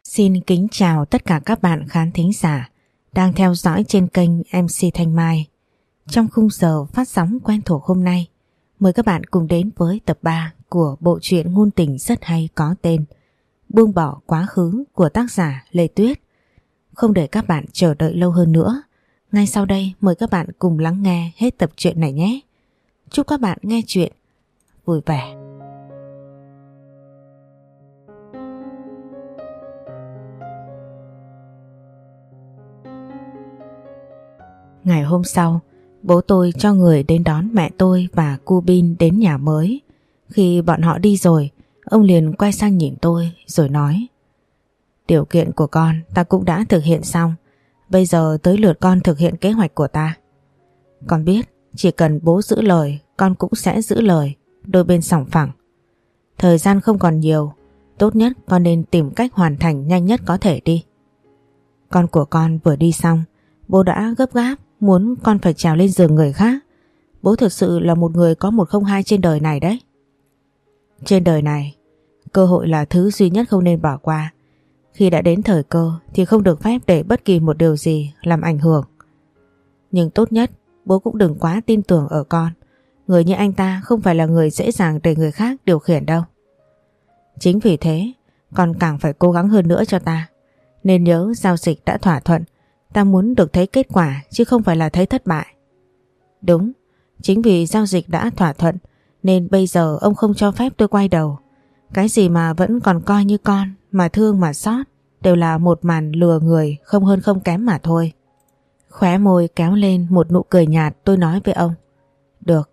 Xin kính chào tất cả các bạn khán thính giả đang theo dõi trên kênh MC Thanh Mai. Trong khung giờ phát sóng quen thuộc hôm nay, mời các bạn cùng đến với tập 3 của bộ truyện ngôn tình rất hay có tên Buông bỏ quá khứ của tác giả Lê Tuyết. Không để các bạn chờ đợi lâu hơn nữa, ngay sau đây mời các bạn cùng lắng nghe hết tập truyện này nhé. Chúc các bạn nghe truyện vui vẻ. Ngày hôm sau, bố tôi cho người đến đón mẹ tôi và cu Bin đến nhà mới. Khi bọn họ đi rồi, ông liền quay sang nhìn tôi rồi nói: Điều kiện của con ta cũng đã thực hiện xong, bây giờ tới lượt con thực hiện kế hoạch của ta. Con biết chỉ cần bố giữ lời, con cũng sẽ giữ lời, đôi bên sòng phẳng. Thời gian không còn nhiều, tốt nhất con nên tìm cách hoàn thành nhanh nhất có thể đi. Con của con vừa đi xong, bố đã gấp gáp muốn con phải trèo lên giường người khác. Bố thực sự là một người có 102 trên đời này đấy. Trên đời này, cơ hội là thứ duy nhất không nên bỏ qua. Khi đã đến thời cơ thì không được phép để bất kỳ một điều gì làm ảnh hưởng. Nhưng tốt nhất bố cũng đừng quá tin tưởng ở con. Người như anh ta không phải là người dễ dàng để người khác điều khiển đâu. Chính vì thế, con càng phải cố gắng hơn nữa cho ta. Nên nhớ giao dịch đã thỏa thuận, ta muốn được thấy kết quả chứ không phải là thấy thất bại. Đúng, chính vì giao dịch đã thỏa thuận nên bây giờ ông không cho phép tôi quay đầu. Cái gì mà vẫn còn coi như con, mà thương mà xót, đều là một màn lừa người không hơn không kém mà thôi. Khóe môi kéo lên một nụ cười nhạt, tôi nói với ông: Được.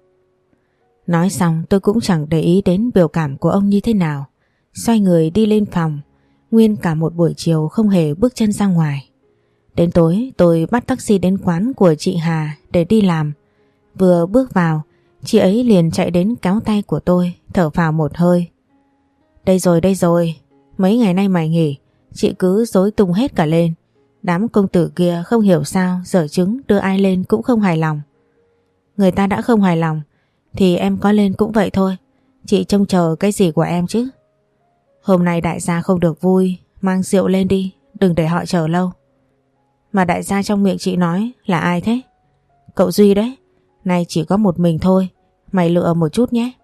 Nói xong tôi cũng chẳng để ý đến biểu cảm của ông như thế nào. Xoay người đi lên phòng. Nguyên cả một buổi chiều không hề bước chân ra ngoài. Đến tối tôi bắt taxi đến quán của chị Hà để đi làm. Vừa bước vào, chị ấy liền chạy đến kéo tay của tôi, thở phào một hơi. Đây rồi, mấy ngày nay mày nghỉ, chị cứ rối tung hết cả lên. Đám công tử kia không hiểu sao dở chứng đưa ai lên cũng không hài lòng. Người ta đã không hài lòng thì em có lên cũng vậy thôi. Chị trông chờ cái gì của em chứ. Hôm nay đại gia không được vui, mang rượu lên đi, đừng để họ chờ lâu. Mà đại gia trong miệng chị nói là ai thế? Cậu Duy đấy, nay chỉ có một mình thôi, mày lựa một chút nhé.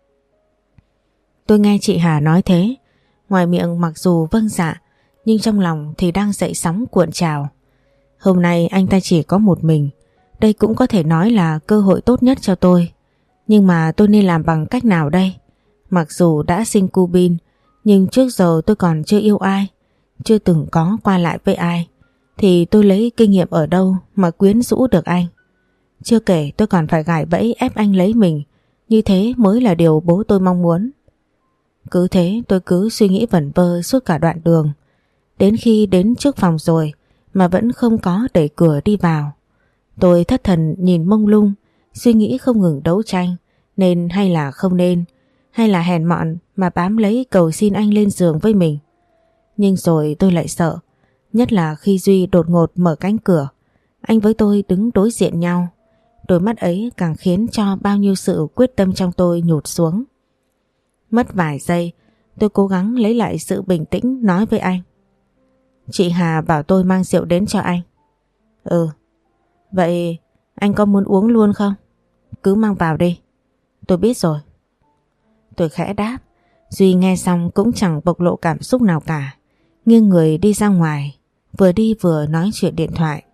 Tôi nghe chị Hà nói thế, ngoài miệng mặc dù vâng dạ, nhưng trong lòng thì đang dậy sóng cuộn trào. Hôm nay anh ta chỉ có một mình, đây cũng có thể nói là cơ hội tốt nhất cho tôi. Nhưng mà tôi nên làm bằng cách nào đây? Mặc dù đã sinh cu Bin, nhưng trước giờ tôi còn chưa yêu ai, chưa từng có qua lại với ai. Thì tôi lấy kinh nghiệm ở đâu mà quyến rũ được anh? Chưa kể tôi còn phải gài bẫy ép anh lấy mình. Như thế mới là điều bố tôi mong muốn. Cứ thế tôi cứ suy nghĩ vẩn vơ suốt cả đoạn đường. Đến khi đến trước phòng rồi mà vẫn không có đẩy cửa đi vào. Tôi thất thần nhìn mông lung, suy nghĩ không ngừng đấu tranh. Nên hay là không nên, hay là hèn mọn mà bám lấy cầu xin anh lên giường với mình. Nhưng rồi tôi lại sợ. Nhất là khi Duy đột ngột mở cánh cửa, anh với tôi đứng đối diện nhau. Đôi mắt ấy càng khiến cho bao nhiêu sự quyết tâm trong tôi nhụt xuống. Mất vài giây, tôi cố gắng lấy lại sự bình tĩnh nói với anh: Chị Hà bảo tôi mang rượu đến cho anh. Ừ, vậy anh có muốn uống luôn không? Cứ mang vào đi. Tôi biết rồi. Tôi khẽ đáp. Duy nghe xong cũng chẳng bộc lộ cảm xúc nào cả, nghiêng người đi ra ngoài, vừa đi vừa nói chuyện điện thoại.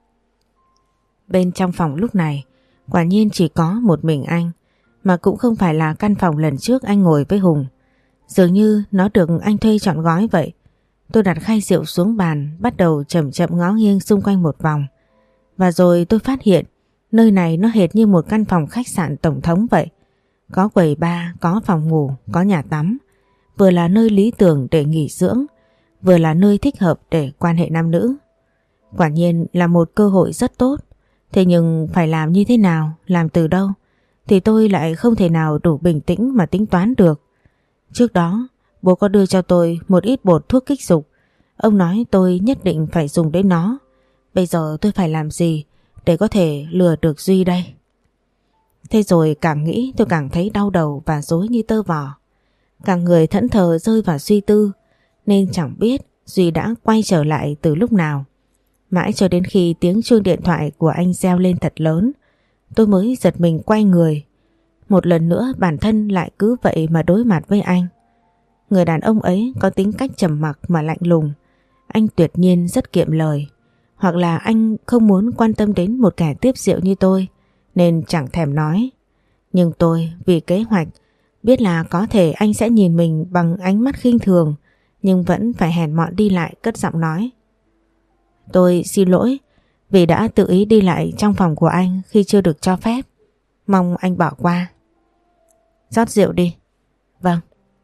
Bên trong phòng lúc này quả nhiên chỉ có một mình anh, mà cũng không phải là căn phòng lần trước anh ngồi với Hùng. Dường như nó được anh thuê trọn gói vậy. Tôi đặt khay rượu xuống bàn, bắt đầu chậm chậm ngó nghiêng xung quanh một vòng. Và rồi tôi phát hiện nơi này nó hệt như một căn phòng khách sạn tổng thống vậy. Có quầy bar, có phòng ngủ, có nhà tắm. Vừa là nơi lý tưởng để nghỉ dưỡng, vừa là nơi thích hợp để quan hệ nam nữ. Quả nhiên là một cơ hội rất tốt. Thế nhưng phải làm như thế nào, làm từ đâu thì tôi lại không thể nào đủ bình tĩnh mà tính toán được. Trước đó bố có đưa cho tôi một ít bột thuốc kích dục. Ông nói tôi nhất định phải dùng đến nó. Bây giờ tôi phải làm gì để có thể lừa được Duy đây? Thế rồi càng nghĩ tôi càng thấy đau đầu và rối như tơ vò. Cả người thẫn thờ rơi vào suy tư, nên chẳng biết Duy đã quay trở lại từ lúc nào. Mãi cho đến khi tiếng chuông điện thoại của anh reo lên thật lớn, tôi mới giật mình quay người. Một lần nữa bản thân lại cứ vậy mà đối mặt với anh. Người đàn ông ấy có tính cách trầm mặc mà lạnh lùng. Anh tuyệt nhiên rất kiệm lời. Hoặc là anh không muốn quan tâm đến một kẻ tiếp rượu như tôi nên chẳng thèm nói. Nhưng tôi vì kế hoạch, biết là có thể anh sẽ nhìn mình bằng ánh mắt khinh thường, nhưng vẫn phải hèn mọn đi lại cất giọng nói. Tôi xin lỗi vì đã tự ý đi lại trong phòng của anh khi chưa được cho phép. Mong anh bỏ qua. Rót rượu đi. Vâng.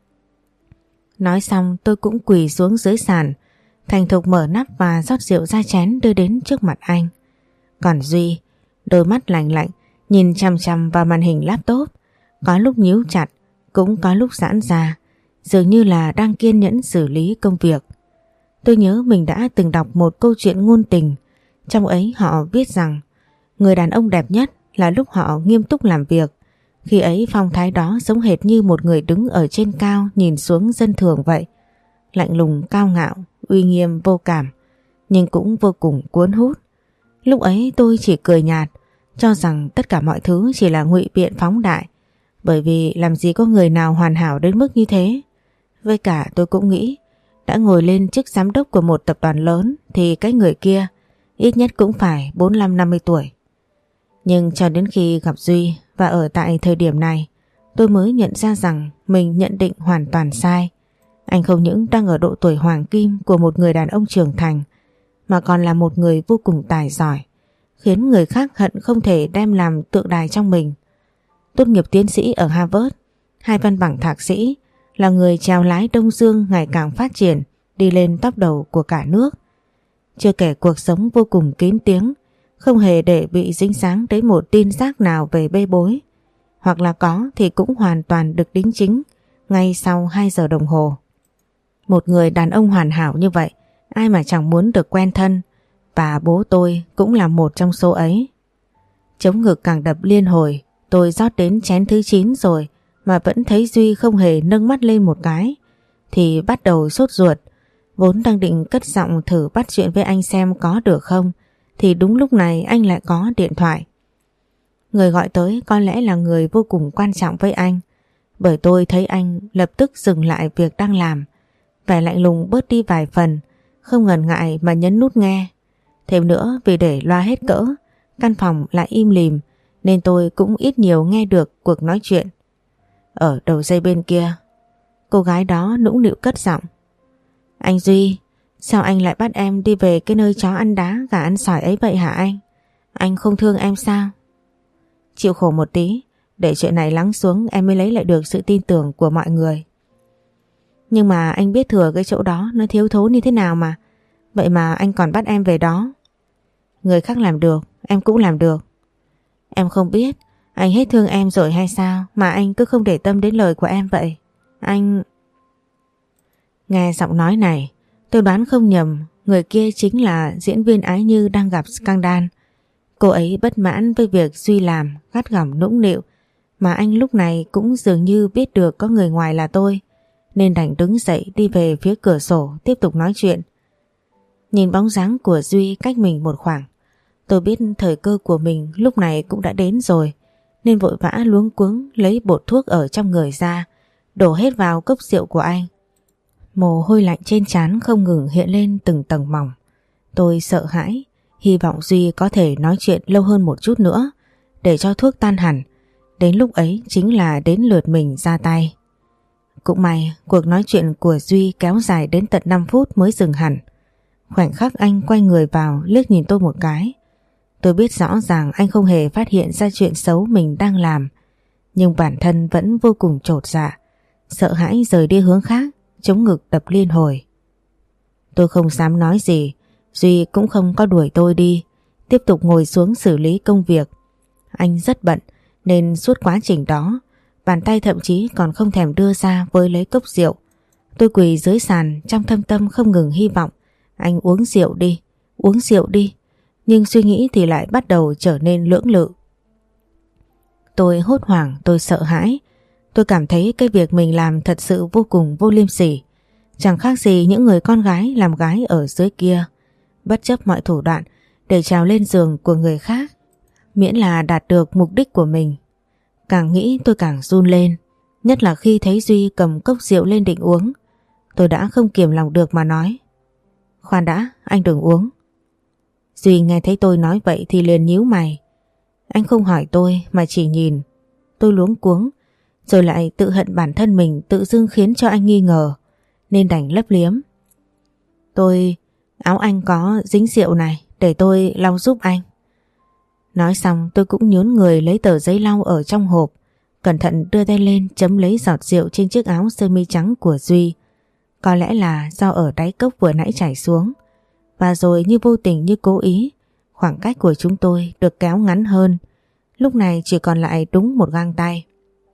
Nói xong tôi cũng quỳ xuống dưới sàn, thành thục mở nắp và rót rượu ra chén đưa đến trước mặt anh. Còn Duy, đôi mắt lạnh lạnh nhìn chằm chằm vào màn hình laptop, có lúc nhíu chặt, cũng có lúc giãn ra, dường như là đang kiên nhẫn xử lý công việc. Tôi nhớ mình đã từng đọc một câu chuyện ngôn tình, trong ấy họ viết rằng người đàn ông đẹp nhất là lúc họ nghiêm túc làm việc. Khi ấy phong thái đó giống hệt như một người đứng ở trên cao nhìn xuống dân thường vậy. Lạnh lùng cao ngạo, uy nghiêm vô cảm, nhưng cũng vô cùng cuốn hút. Lúc ấy tôi chỉ cười nhạt, cho rằng tất cả mọi thứ chỉ là ngụy biện phóng đại, bởi vì làm gì có người nào hoàn hảo đến mức như thế. Với cả tôi cũng nghĩ, đã ngồi lên chức giám đốc của một tập đoàn lớn thì cái người kia ít nhất cũng phải 45-50 tuổi. Nhưng cho đến khi gặp Duy và ở tại thời điểm này, tôi mới nhận ra rằng mình nhận định hoàn toàn sai. Anh không những đang ở độ tuổi hoàng kim của một người đàn ông trưởng thành, mà còn là một người vô cùng tài giỏi, khiến người khác hận không thể đem làm tượng đài trong mình. Tốt nghiệp tiến sĩ ở Harvard, 2 văn bằng thạc sĩ, là người chèo lái Đông Dương ngày càng phát triển, đi lên top đầu của cả nước. Chưa kể cuộc sống vô cùng kín tiếng, không hề để bị dính dáng đến một tin rác nào về bê bối, hoặc là có thì cũng hoàn toàn được đính chính ngay sau 2 giờ đồng hồ. Một người đàn ông hoàn hảo như vậy, ai mà chẳng muốn được quen thân, và bố tôi cũng là một trong số ấy. Chống ngực càng đập liên hồi, tôi rót đến chén thứ 9 rồi mà vẫn thấy Duy không hề nâng mắt lên một cái, thì bắt đầu sốt ruột. Vốn đang định cất giọng thử bắt chuyện với anh xem có được không, thì đúng lúc này anh lại có điện thoại. Người gọi tới có lẽ là người vô cùng quan trọng với anh, bởi tôi thấy anh lập tức dừng lại việc đang làm, vẻ lạnh lùng bớt đi vài phần, không ngần ngại mà nhấn nút nghe. Thêm nữa vì để loa hết cỡ, căn phòng lại im lìm nên tôi cũng ít nhiều nghe được cuộc nói chuyện. Ở đầu dây bên kia, cô gái đó nũng nịu cất giọng. Anh Duy, sao anh lại bắt em đi về cái nơi chó ăn đá gà ăn sỏi ấy vậy hả anh? Anh không thương em sao? Chịu khổ một tí, để chuyện này lắng xuống em mới lấy lại được sự tin tưởng của mọi người. Nhưng mà anh biết thừa cái chỗ đó nó thiếu thốn như thế nào mà. Vậy mà anh còn bắt em về đó. Người khác làm được, em cũng làm được. Em không biết anh hết thương em rồi hay sao mà anh cứ không để tâm đến lời của em vậy. Anh... Nghe giọng nói này, tôi đoán không nhầm, người kia chính là diễn viên Ái Như đang gặp scandal. Cô ấy bất mãn với việc Duy làm, gắt gỏng nũng nịu, mà anh lúc này cũng dường như biết được có người ngoài là tôi, nên đành đứng dậy đi về phía cửa sổ tiếp tục nói chuyện. Nhìn bóng dáng của Duy cách mình một khoảng, tôi biết thời cơ của mình lúc này cũng đã đến rồi, nên vội vã luống cuống lấy bột thuốc ở trong người ra, đổ hết vào cốc rượu của anh. Mồ hôi lạnh trên trán không ngừng hiện lên từng tầng mỏng. Tôi sợ hãi, hy vọng Duy có thể nói chuyện lâu hơn một chút nữa để cho thuốc tan hẳn. Đến lúc ấy chính là đến lượt mình ra tay. Cũng may cuộc nói chuyện của Duy kéo dài đến tận 5 phút mới dừng hẳn. Khoảnh khắc anh quay người vào liếc nhìn tôi một cái. Tôi biết rõ ràng anh không hề phát hiện ra chuyện xấu mình đang làm, nhưng bản thân vẫn vô cùng chột dạ, sợ hãi rời đi hướng khác, chống ngực đập liên hồi. Tôi không dám nói gì, Duy cũng không có đuổi tôi đi, tiếp tục ngồi xuống xử lý công việc. Anh rất bận nên suốt quá trình đó, bàn tay thậm chí còn không thèm đưa ra với lấy cốc rượu. Tôi quỳ dưới sàn trong thâm tâm không ngừng hy vọng anh uống rượu đi, uống rượu đi. Nhưng suy nghĩ thì lại bắt đầu trở nên lưỡng lự. Tôi hốt hoảng, tôi sợ hãi. Tôi cảm thấy cái việc mình làm thật sự vô cùng vô liêm sỉ. chẳng khác gì những người con gái làm gái ở dưới kia, bất chấp mọi thủ đoạn để trèo lên giường của người khác, miễn là đạt được mục đích của mình. Càng nghĩ tôi càng run lên, nhất là khi thấy Duy cầm cốc rượu lên định uống. Tôi đã không kiềm lòng được mà nói: "Khoan đã, anh đừng uống." Duy nghe thấy tôi nói vậy thì liền nhíu mày. Anh không hỏi tôi mà chỉ nhìn. Tôi luống cuống, rồi lại tự hận bản thân mình tự dưng khiến cho anh nghi ngờ, nên đành lấp liếm: Áo anh có dính rượu này, để tôi lau giúp anh." Nói xong tôi cũng nhún người lấy tờ giấy lau ở trong hộp, cẩn thận đưa tay lên chấm lấy giọt rượu trên chiếc áo sơ mi trắng của Duy. Có lẽ là do ở đáy cốc vừa nãy chảy xuống, và rồi như vô tình như cố ý, khoảng cách của chúng tôi được kéo ngắn hơn. Lúc này chỉ còn lại đúng một gang tay.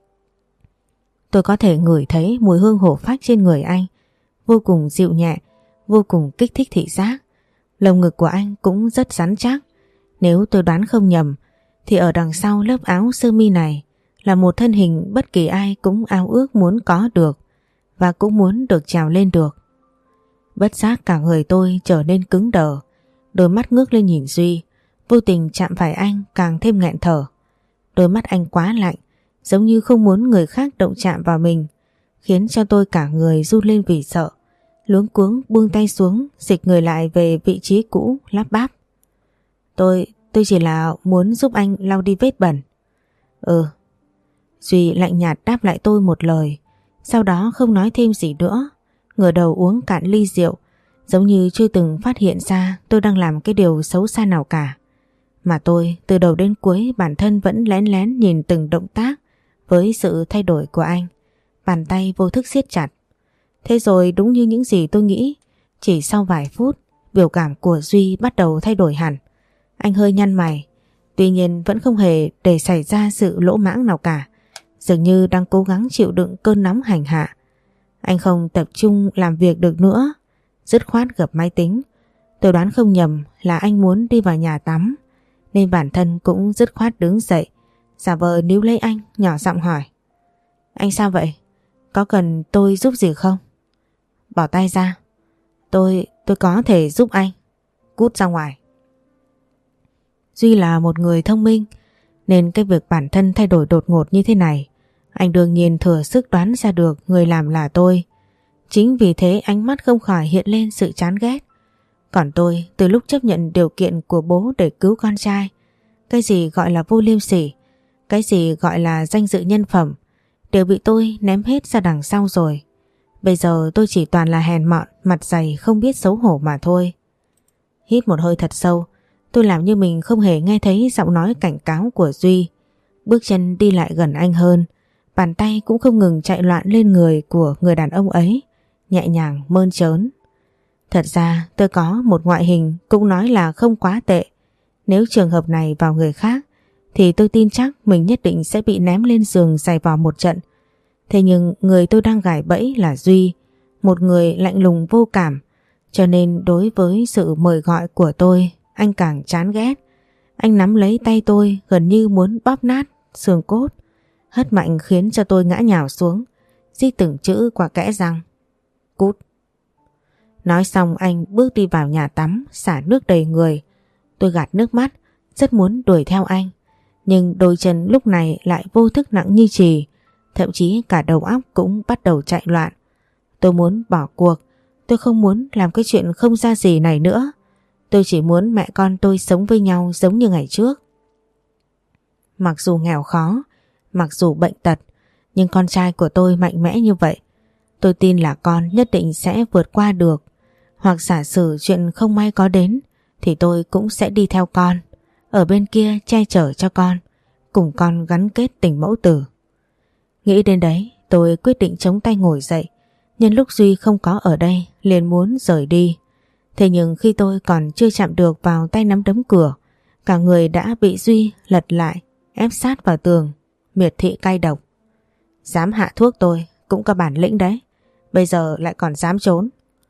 Tôi có thể ngửi thấy mùi hương hổ phách trên người anh, vô cùng dịu nhẹ, vô cùng kích thích thị giác. Lồng ngực của anh cũng rất rắn chắc. Nếu tôi đoán không nhầm thì ở đằng sau lớp áo sơ mi này là một thân hình bất kỳ ai cũng ao ước muốn có được, và cũng muốn được trèo lên được. Bất giác cả người tôi trở nên cứng đờ, đôi mắt ngước lên nhìn Duy, vô tình chạm phải anh càng thêm nghẹn thở. Đôi mắt anh quá lạnh, giống như không muốn người khác động chạm vào mình, khiến cho tôi cả người run lên vì sợ. Luống cuống buông tay xuống, dịch người lại về vị trí cũ, lắp bắp: Tôi chỉ là muốn giúp anh lau đi vết bẩn." "Ừ." Duy lạnh nhạt đáp lại tôi một lời, sau đó không nói thêm gì nữa, ngửa đầu uống cạn ly rượu, giống như chưa từng phát hiện ra tôi đang làm cái điều xấu xa nào cả. Mà tôi từ đầu đến cuối bản thân vẫn lén lén nhìn từng động tác với sự thay đổi của anh. Bàn tay vô thức siết chặt. Thế rồi đúng như những gì tôi nghĩ, chỉ sau vài phút, biểu cảm của Duy bắt đầu thay đổi hẳn. Anh hơi nhăn mày, tuy nhiên vẫn không hề để xảy ra sự lỗ mãng nào cả, dường như đang cố gắng chịu đựng cơn nóng hành hạ. Anh không tập trung làm việc được nữa, dứt khoát gập máy tính. Tôi đoán không nhầm là anh muốn đi vào nhà tắm, nên bản thân cũng dứt khoát đứng dậy, giả vờ níu lấy anh, nhỏ giọng hỏi: "Anh sao vậy? Có cần tôi giúp gì không?" "Bỏ tay ra. Tôi có thể giúp anh. Cút ra ngoài." Duy là một người thông minh, nên cái việc bản thân thay đổi đột ngột như thế này, anh đương nhiên thừa sức đoán ra được người làm là tôi. Chính vì thế ánh mắt không khỏi hiện lên sự chán ghét. Còn tôi, từ lúc chấp nhận điều kiện của bố để cứu con trai, cái gì gọi là vô liêm sỉ, cái gì gọi là danh dự nhân phẩm, đều bị tôi ném hết ra đằng sau rồi. Bây giờ tôi chỉ toàn là hèn mọn, mặt dày, không biết xấu hổ mà thôi. Hít một hơi thật sâu, tôi làm như mình không hề nghe thấy giọng nói cảnh cáo của Duy. Bước chân đi lại gần anh hơn, bàn tay cũng không ngừng chạy loạn lên người của người đàn ông ấy, nhẹ nhàng mơn trớn. Thật ra tôi có một ngoại hình cũng nói là không quá tệ. Nếu trường hợp này vào người khác thì tôi tin chắc mình nhất định sẽ bị ném lên giường giày vò một trận. Thế nhưng người tôi đang gài bẫy là Duy, một người lạnh lùng vô cảm, cho nên đối với sự mời gọi của tôi, anh càng chán ghét. Anh nắm lấy tay tôi gần như muốn bóp nát xương cốt, hất mạnh khiến cho tôi ngã nhào xuống, rít từng chữ qua kẽ răng: "Cút." Nói xong anh bước đi vào nhà tắm, xả nước đầy người. Tôi gạt nước mắt, rất muốn đuổi theo anh, nhưng đôi chân lúc này lại vô thức nặng như chì, thậm chí cả đầu óc cũng bắt đầu chạy loạn. Tôi muốn bỏ cuộc, tôi không muốn làm cái chuyện không ra gì này nữa. Tôi chỉ muốn mẹ con tôi sống với nhau giống như ngày trước. Mặc dù nghèo khó, mặc dù bệnh tật, nhưng con trai của tôi mạnh mẽ như vậy. Tôi tin là con nhất định sẽ vượt qua được. Hoặc giả sử chuyện không may có đến thì tôi cũng sẽ đi theo con, ở bên kia che chở cho con, cùng con gắn kết tình mẫu tử. Nghĩ đến đấy, tôi quyết định chống tay ngồi dậy. Nhân lúc Duy không có ở đây, liền muốn rời đi. Thế nhưng khi tôi còn chưa chạm được vào tay nắm đấm cửa, cả người đã bị Duy lật lại, ép sát vào tường, miệt thị cay độc: "Dám hạ thuốc tôi, cũng có bản lĩnh đấy. Bây giờ lại còn dám trốn.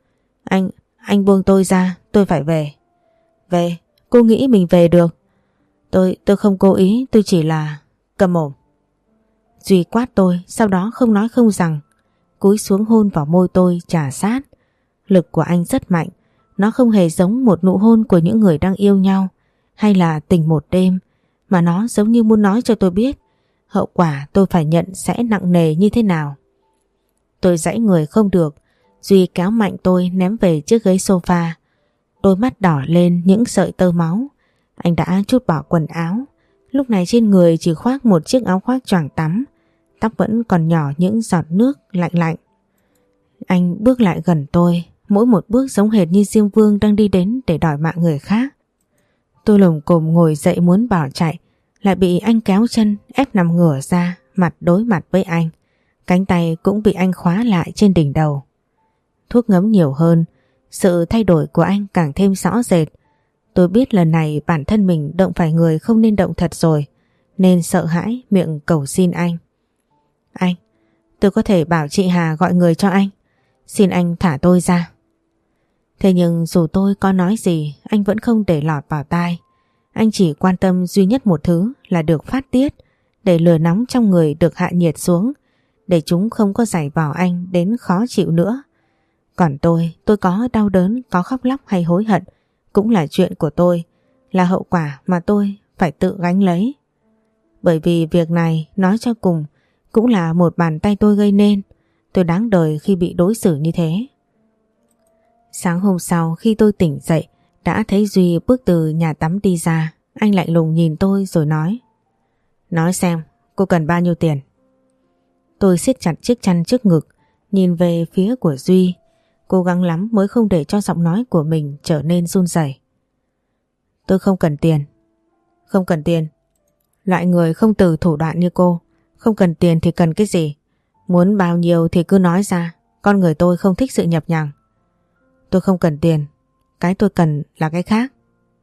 Anh buông tôi ra, tôi phải về." "Về? Cô nghĩ mình về được?" Tôi không cố ý, tôi chỉ là..." "Cầm mồm." Duy quát tôi, sau đó không nói không rằng cúi xuống hôn vào môi tôi chà sát. Lực của anh rất mạnh, nó không hề giống một nụ hôn của những người đang yêu nhau hay là tình một đêm, mà nó giống như muốn nói cho tôi biết hậu quả tôi phải nhận sẽ nặng nề như thế nào. Tôi giãy người không được, Duy kéo mạnh tôi ném về chiếc ghế sofa. Đôi mắt đỏ lên những sợi tơ máu. Anh đã trút bỏ quần áo, lúc này trên người chỉ khoác một chiếc áo khoác choàng tắm, tóc vẫn còn nhỏ những giọt nước lạnh lạnh. Anh bước lại gần tôi, mỗi một bước giống hệt như Diêm Vương đang đi đến để đòi mạng người khác. Tôi lồm cồm ngồi dậy muốn bỏ chạy, lại bị anh kéo chân ép nằm ngửa ra, mặt đối mặt với anh. Cánh tay cũng bị anh khóa lại trên đỉnh đầu. Thuốc ngấm nhiều hơn, sự thay đổi của anh càng thêm rõ rệt. Tôi biết lần này bản thân mình động phải người không nên động thật rồi, nên sợ hãi miệng cầu xin anh. Anh, tôi có thể bảo chị Hà gọi người cho anh. Xin anh thả tôi ra. Thế nhưng dù tôi có nói gì, anh vẫn không để lọt vào tai. Anh chỉ quan tâm duy nhất một thứ là được phát tiết, để lửa nóng trong người được hạ nhiệt xuống, để chúng không có giày vò anh đến khó chịu nữa. Còn tôi có đau đớn, có khóc lóc hay hối hận, cũng là chuyện của tôi, là hậu quả mà tôi phải tự gánh lấy. Bởi vì việc này nói cho cùng cũng là một bàn tay tôi gây nên. Tôi đáng đời khi bị đối xử như thế. Sáng hôm sau khi tôi tỉnh dậy, đã thấy Duy bước từ nhà tắm đi ra. Anh lạnh lùng nhìn tôi rồi nói: Nói xem, cô cần bao nhiêu tiền? Tôi siết chặt chiếc chăn trước ngực, nhìn về phía của Duy, cố gắng lắm mới không để cho giọng nói của mình trở nên run rẩy. Tôi không cần tiền. Không cần tiền? Loại người không từ thủ đoạn như cô, không cần tiền thì cần cái gì? Muốn bao nhiêu thì cứ nói ra, con người tôi không thích sự nhập nhằng. Tôi không cần tiền, cái tôi cần là cái khác.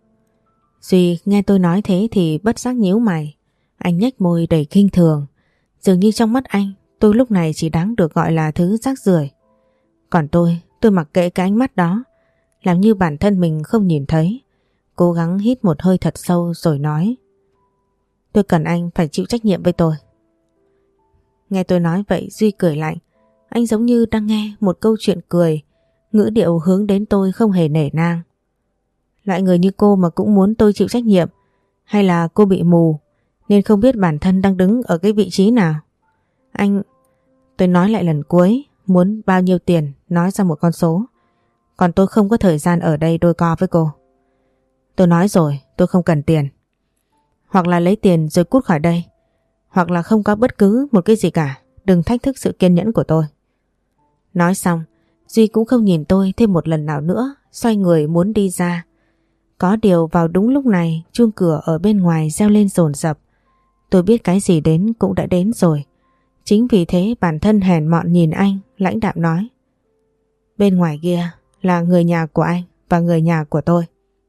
Duy nghe tôi nói thế thì bất giác nhíu mày. Anh nhếch môi đầy khinh thường. Dường như trong mắt anh, tôi lúc này chỉ đáng được gọi là thứ rác rưởi. Còn tôi mặc kệ cái ánh mắt đó, làm như bản thân mình không nhìn thấy. Cố gắng hít một hơi thật sâu rồi nói: Tôi cần anh phải chịu trách nhiệm với tôi. Nghe tôi nói vậy, Duy cười lạnh. Anh giống như đang nghe một câu chuyện cười, ngữ điệu hướng đến tôi không hề nể nang. Loại người như cô mà cũng muốn tôi chịu trách nhiệm? Hay là cô bị mù nên không biết bản thân đang đứng ở cái vị trí nào? Anh... Tôi nói lại lần cuối, muốn bao nhiêu tiền nói ra một con số. Còn tôi không có thời gian ở đây đôi co với cô. Tôi nói rồi, tôi không cần tiền. Hoặc là lấy tiền rồi cút khỏi đây, hoặc là không có bất cứ một cái gì cả. Đừng thách thức sự kiên nhẫn của tôi. Nói xong, Duy cũng không nhìn tôi thêm một lần nào nữa, xoay người muốn đi ra. Có điều vào đúng lúc này, chuông cửa ở bên ngoài reo lên dồn dập. Tôi biết cái gì đến cũng đã đến rồi. Chính vì thế bản thân hèn mọn nhìn anh, lãnh đạm nói: Bên ngoài kia là người nhà của anh và người nhà của tôi.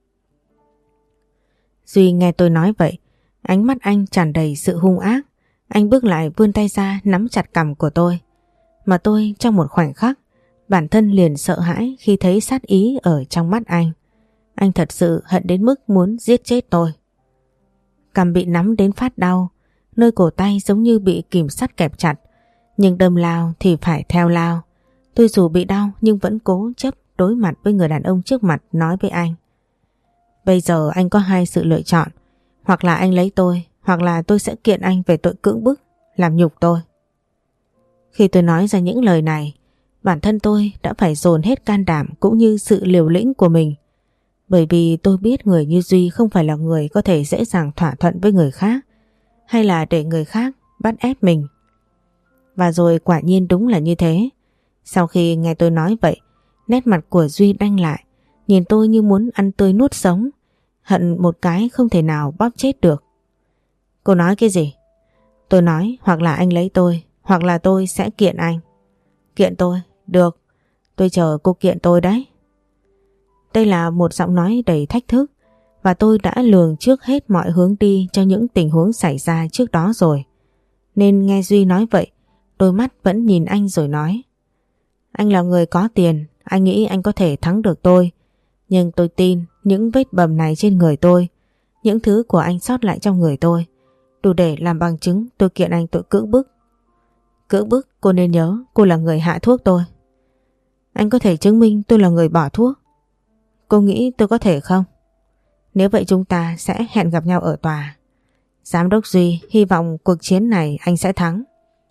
Duy nghe tôi nói vậy, ánh mắt anh tràn đầy sự hung ác. Anh bước lại vươn tay ra nắm chặt cằm của tôi. Mà tôi trong một khoảnh khắc, bản thân liền sợ hãi khi thấy sát ý ở trong mắt anh. Anh thật sự hận đến mức muốn giết chết tôi. Cằm bị nắm đến phát đau, nơi cổ tay giống như bị kìm sắt kẹp chặt. Nhưng đâm lao thì phải theo lao. Tôi dù bị đau nhưng vẫn cố chấp đối mặt với người đàn ông trước mặt, nói với anh: Bây giờ anh có hai sự lựa chọn. Hoặc là anh lấy tôi, hoặc là tôi sẽ kiện anh về tội cưỡng bức, làm nhục tôi. Khi tôi nói ra những lời này, bản thân tôi đã phải dồn hết can đảm cũng như sự liều lĩnh của mình. Bởi vì tôi biết người như Duy không phải là người có thể dễ dàng thỏa thuận với người khác, hay là để người khác bắt ép mình. Và rồi quả nhiên đúng là như thế. Sau khi nghe tôi nói vậy, nét mặt của Duy đanh lại, nhìn tôi như muốn ăn tươi nuốt sống, hận một cái không thể nào bóp chết được. Cô nói cái gì? Tôi nói hoặc là anh lấy tôi, hoặc là tôi sẽ kiện anh. Kiện tôi? Được, tôi chờ cô kiện tôi đấy. Đây là một giọng nói đầy thách thức, và tôi đã lường trước hết mọi hướng đi cho những tình huống xảy ra trước đó rồi. Nên nghe Duy nói vậy, đôi mắt vẫn nhìn anh rồi nói: Anh là người có tiền, anh nghĩ anh có thể thắng được tôi. Nhưng tôi tin những vết bầm này trên người tôi, những thứ của anh sót lại trong người tôi, đủ để làm bằng chứng tôi kiện anh tội cưỡng bức. Cưỡng bức cô nên nhớ cô là người hạ thuốc tôi. Anh có thể chứng minh tôi là người bỏ thuốc. Cô nghĩ tôi có thể không? Nếu vậy chúng ta sẽ hẹn gặp nhau ở tòa. Giám đốc Duy hy vọng cuộc chiến này anh sẽ thắng.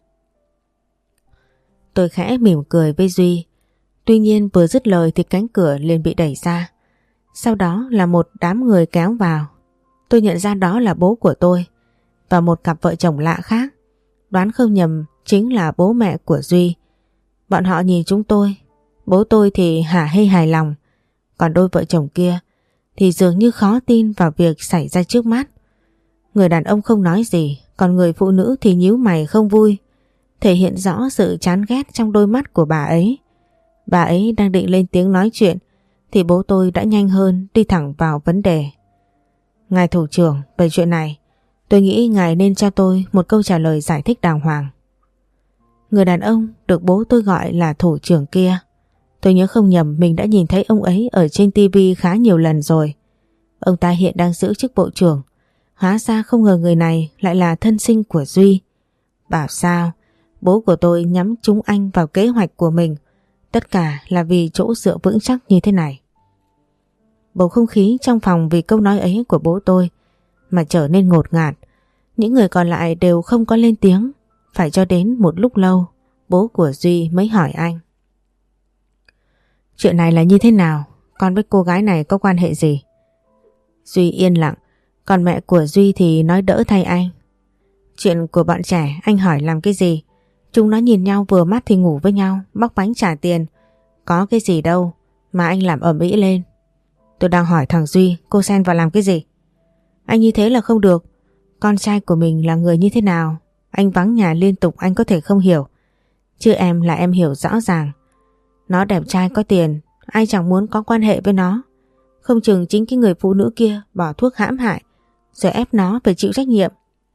Tôi khẽ mỉm cười với Duy. Tuy nhiên vừa dứt lời thì cánh cửa liền bị đẩy ra. Sau đó là một đám người kéo vào. Tôi nhận ra đó là bố của tôi và một cặp vợ chồng lạ khác. Đoán không nhầm chính là bố mẹ của Duy. Bọn họ nhìn chúng tôi. Bố tôi thì hả hê hài lòng. Còn đôi vợ chồng kia thì dường như khó tin vào việc xảy ra trước mắt. Người đàn ông không nói gì, còn người phụ nữ thì nhíu mày không vui, thể hiện rõ sự chán ghét trong đôi mắt của bà ấy. Bà ấy đang định lên tiếng nói chuyện thì bố tôi đã nhanh hơn, đi thẳng vào vấn đề. Ngài thủ trưởng, về chuyện này tôi nghĩ ngài nên cho tôi một câu trả lời giải thích đàng hoàng. Người đàn ông được bố tôi gọi là thủ trưởng kia, tôi nhớ không nhầm mình đã nhìn thấy ông ấy ở trên tivi khá nhiều lần rồi. Ông ta hiện đang giữ chức bộ trưởng. Hóa ra không ngờ người này lại là thân sinh của Duy. Bảo sao bố của tôi nhắm trúng anh vào kế hoạch của mình, tất cả là vì chỗ dựa vững chắc như thế này. Bầu không khí trong phòng vì câu nói ấy của bố tôi mà trở nên ngột ngạt. Những người còn lại đều không có lên tiếng. Phải cho đến một lúc lâu bố của Duy mới hỏi anh. Chuyện này là như thế nào? Con với cô gái này có quan hệ gì? Duy yên lặng, còn mẹ của Duy thì nói đỡ thay anh. Chuyện của bọn trẻ anh hỏi làm cái gì? Chúng nó nhìn nhau vừa mắt thì ngủ với nhau, bóc bánh trả tiền. Có cái gì đâu mà anh làm ầm ĩ lên. Tôi đang hỏi thằng Duy, cô xen vào làm cái gì? Anh như thế là không được. Con trai của mình là người như thế nào? Anh vắng nhà liên tục anh có thể không hiểu. Chứ em là em hiểu rõ ràng. Nó đẹp trai có tiền, ai chẳng muốn có quan hệ với nó. Không chừng chính cái người phụ nữ kia bỏ thuốc hãm hại rồi ép nó phải chịu trách nhiệm.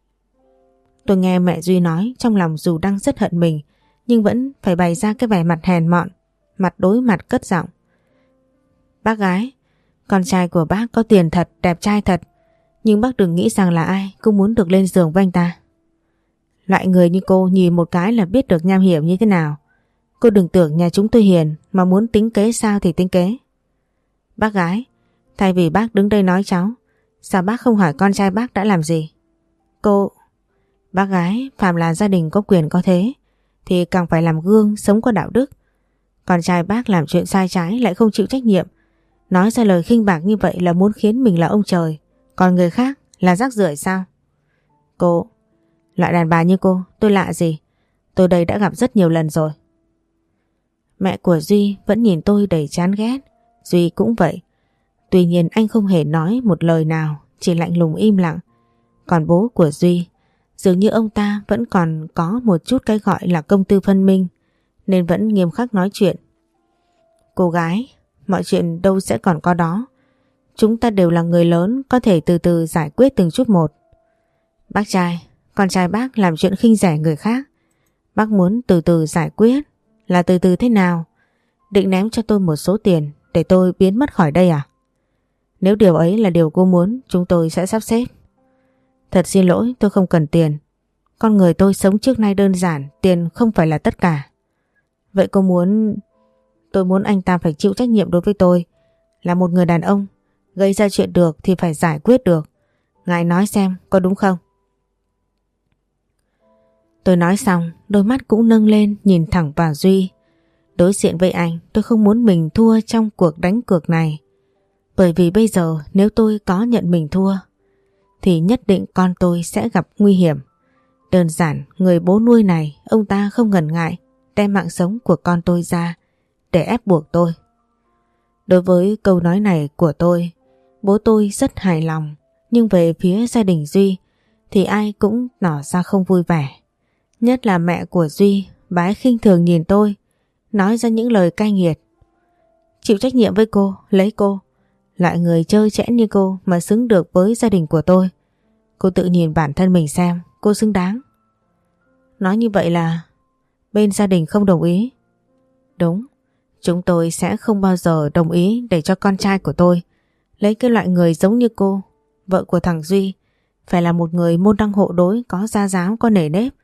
Tôi nghe mẹ Duy nói, trong lòng dù đang rất hận mình nhưng vẫn phải bày ra cái vẻ mặt hèn mọn, mặt đối mặt cất giọng. Bác gái, con trai của bác có tiền thật, đẹp trai thật, nhưng bác đừng nghĩ rằng là ai cũng muốn được lên giường với anh ta. Loại người như cô nhìn một cái là biết được nham hiểm như thế nào. Cô đừng tưởng nhà chúng tôi hiền mà muốn tính kế sao thì tính kế. Bác gái, thay vì bác đứng đây nói cháu, sao bác không hỏi con trai bác đã làm gì? Cô... Bác gái, phàm là gia đình có quyền có thế thì càng phải làm gương, sống có đạo đức. Con trai bác làm chuyện sai trái lại không chịu trách nhiệm, nói ra lời khinh bạc như vậy là muốn khiến mình là ông trời, còn người khác là rác rưởi sao? Cô, loại đàn bà như cô tôi lạ gì? Tôi đây đã gặp rất nhiều lần rồi. Mẹ của Duy vẫn nhìn tôi đầy chán ghét. Duy cũng vậy. Tuy nhiên anh không hề nói một lời nào, chỉ lạnh lùng im lặng. Còn bố của Duy, dường như ông ta vẫn còn có một chút cái gọi là công tư phân minh, nên vẫn nghiêm khắc nói chuyện. Cô gái, mọi chuyện đâu sẽ còn có đó. Chúng ta đều là người lớn, có thể từ từ giải quyết từng chút một. Bác trai, con trai bác làm chuyện khinh rẻ người khác. Bác muốn từ từ giải quyết. Là từ từ thế nào? Định ném cho tôi một số tiền để tôi biến mất khỏi đây à? Nếu điều ấy là điều cô muốn, chúng tôi sẽ sắp xếp. Thật xin lỗi, tôi không cần tiền. Con người tôi sống trước nay đơn giản, tiền không phải là tất cả. Vậy cô muốn... Tôi muốn anh ta phải chịu trách nhiệm đối với tôi. Là một người đàn ông, gây ra chuyện được thì phải giải quyết được. Ngài nói xem có đúng không? Tôi nói xong, đôi mắt cũng nâng lên nhìn thẳng vào Duy. Đối diện với anh, tôi không muốn mình thua trong cuộc đánh cược này. Bởi vì bây giờ nếu tôi có nhận mình thua thì nhất định con tôi sẽ gặp nguy hiểm. Đơn giản, người bố nuôi này, ông ta không ngần ngại đem mạng sống của con tôi ra để ép buộc tôi. Đối với câu nói này của tôi, bố tôi rất hài lòng. Nhưng về phía gia đình Duy thì ai cũng tỏ ra không vui vẻ. Nhất là mẹ của Duy, bà ấy khinh thường nhìn tôi, nói ra những lời cay nghiệt. Chịu trách nhiệm với cô, lấy cô. Loại người trơ trẽn như cô mà xứng được với gia đình của tôi. Cô tự nhìn bản thân mình xem, cô xứng đáng. Nói như vậy là bên gia đình không đồng ý. Đúng, chúng tôi sẽ không bao giờ đồng ý để cho con trai của tôi lấy cái loại người giống như cô, vợ của thằng Duy, phải là một người môn đăng hộ đối, có gia giáo, có nể nếp,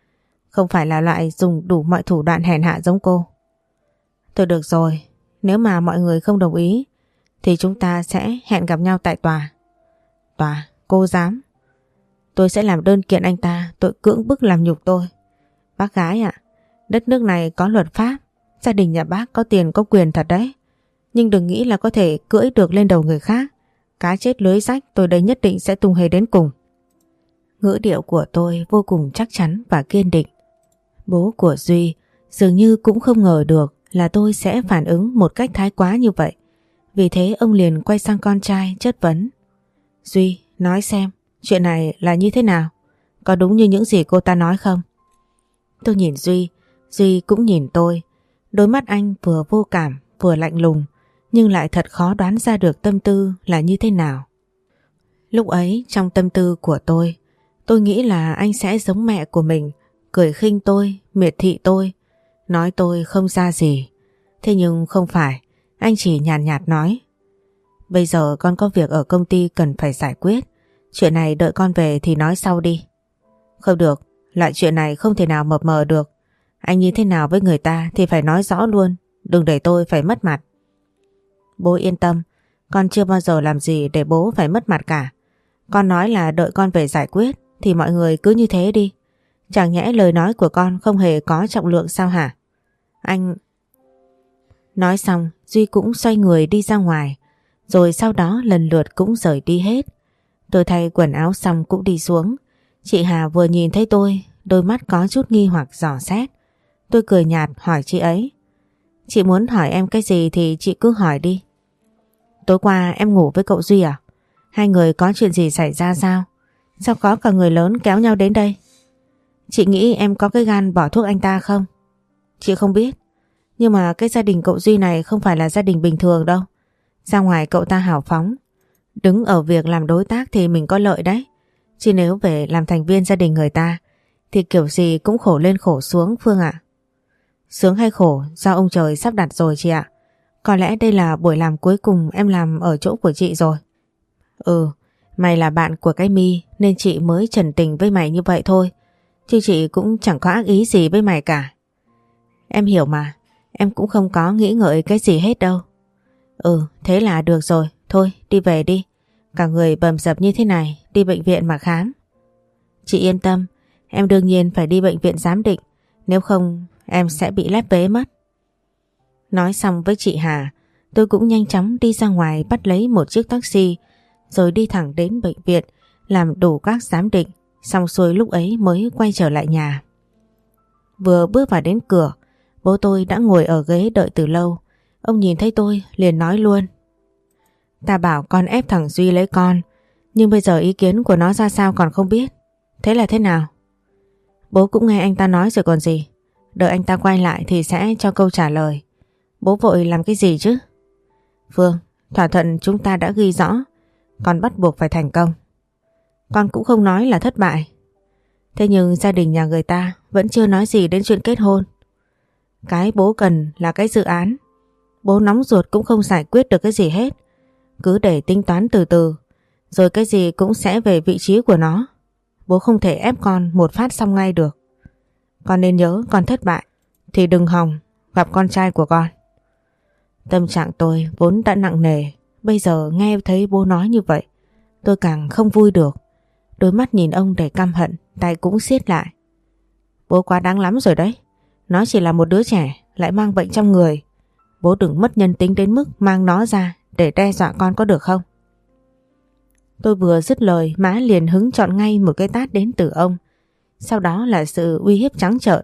không phải là loại dùng đủ mọi thủ đoạn hèn hạ giống cô. Thôi được rồi, nếu mà mọi người không đồng ý thì chúng ta sẽ hẹn gặp nhau tại tòa. Tòa? Cô dám? Tôi sẽ làm đơn kiện anh ta tội cưỡng bức làm nhục tôi. Bác gái ạ, đất nước này có luật pháp, gia đình nhà bác có tiền có quyền thật đấy. Nhưng đừng nghĩ là có thể cưỡi được lên đầu người khác. Cá chết lưới rách tôi đây nhất định sẽ tung hề đến cùng. Ngữ điệu của tôi vô cùng chắc chắn và kiên định. Bố của Duy dường như cũng không ngờ được là tôi sẽ phản ứng một cách thái quá như vậy. Vì thế ông liền quay sang con trai chất vấn. Duy, nói xem, chuyện này là như thế nào? Có đúng như những gì cô ta nói không? Tôi nhìn Duy, Duy cũng nhìn tôi. Đôi mắt anh vừa vô cảm vừa lạnh lùng, nhưng lại thật khó đoán ra được tâm tư là như thế nào. Lúc ấy trong tâm tư của tôi nghĩ là anh sẽ giống mẹ của mình, cười khinh tôi, miệt thị tôi, nói tôi không ra gì. Thế nhưng không phải, anh chỉ nhàn nhạt nói. Bây giờ con có việc ở công ty cần phải giải quyết, chuyện này đợi con về thì nói sau đi. Không được, loại chuyện này không thể nào mập mờ được. Anh như thế nào với người ta thì phải nói rõ luôn, đừng để tôi phải mất mặt. Bố yên tâm, con chưa bao giờ làm gì để bố phải mất mặt cả. Con nói là đợi con về giải quyết thì mọi người cứ như thế đi. Chẳng nhẽ lời nói của con không hề có trọng lượng sao hả? Anh... Nói xong Duy cũng xoay người đi ra ngoài, rồi sau đó lần lượt cũng rời đi hết. Tôi thay quần áo xong cũng đi xuống. Chị Hà vừa nhìn thấy tôi, đôi mắt có chút nghi hoặc dò xét. Tôi cười nhạt hỏi chị ấy. Chị muốn hỏi em cái gì thì chị cứ hỏi đi. Tối qua em ngủ với cậu Duy à? Hai người có chuyện gì xảy ra sao? Sao có cả người lớn kéo nhau đến đây? Chị nghĩ em có cái gan bỏ thuốc anh ta không? Chị không biết. Nhưng mà cái gia đình cậu Duy này không phải là gia đình bình thường đâu. Ra ngoài cậu ta hào phóng. Đứng ở việc làm đối tác thì mình có lợi đấy. Chứ nếu về làm thành viên gia đình người ta thì kiểu gì cũng khổ lên khổ xuống Phương ạ. Sướng hay khổ do ông trời sắp đặt rồi chị ạ. Có lẽ đây là buổi làm cuối cùng em làm ở chỗ của chị rồi. Mày là bạn của cái My nên chị mới trần tình với mày như vậy thôi. Chứ chị cũng chẳng có ác ý gì với mày cả. Em hiểu mà, em cũng không có nghĩ ngợi cái gì hết đâu. Thế là được rồi, thôi đi về đi. Cả người bầm dập như thế này, đi bệnh viện mà khám. Chị yên tâm, em đương nhiên phải đi bệnh viện giám định, nếu không em sẽ bị lép vế mất. Nói xong với chị Hà, tôi cũng nhanh chóng đi ra ngoài bắt lấy một chiếc taxi, rồi đi thẳng đến bệnh viện làm đủ các giám định, xong xuôi lúc ấy mới quay trở lại nhà. Vừa bước vào đến cửa, bố tôi đã ngồi ở ghế đợi từ lâu. Ông nhìn thấy tôi liền nói luôn. Ta bảo con ép thằng Duy lấy con, nhưng bây giờ ý kiến của nó ra sao còn không biết. Thế là thế nào? Bố cũng nghe anh ta nói rồi còn gì. Đợi anh ta quay lại thì sẽ cho câu trả lời. Bố vội làm cái gì chứ? Phương, thỏa thuận chúng ta đã ghi rõ, con bắt buộc phải thành công. Con cũng không nói là thất bại. Thế nhưng gia đình nhà người ta vẫn chưa nói gì đến chuyện kết hôn. Cái bố cần là cái dự án. Bố nóng ruột cũng không giải quyết được cái gì hết. Cứ để tính toán từ từ, rồi cái gì cũng sẽ về vị trí của nó. Bố không thể ép con một phát xong ngay được. Con nên nhớ con thất bại thì đừng hòng gặp con trai của con. Tâm trạng tôi vốn đã nặng nề, bây giờ nghe thấy bố nói như vậy, tôi càng không vui được. Đôi mắt nhìn ông đầy căm hận, tay cũng siết lại. Bố quá đáng lắm rồi đấy. Nó chỉ là một đứa trẻ, lại mang bệnh trong người. Bố đừng mất nhân tính đến mức mang nó ra để đe dọa con có được không? Tôi vừa dứt lời, má liền hứng chọn ngay một cái tát đến từ ông. Sau đó là sự uy hiếp trắng trợn.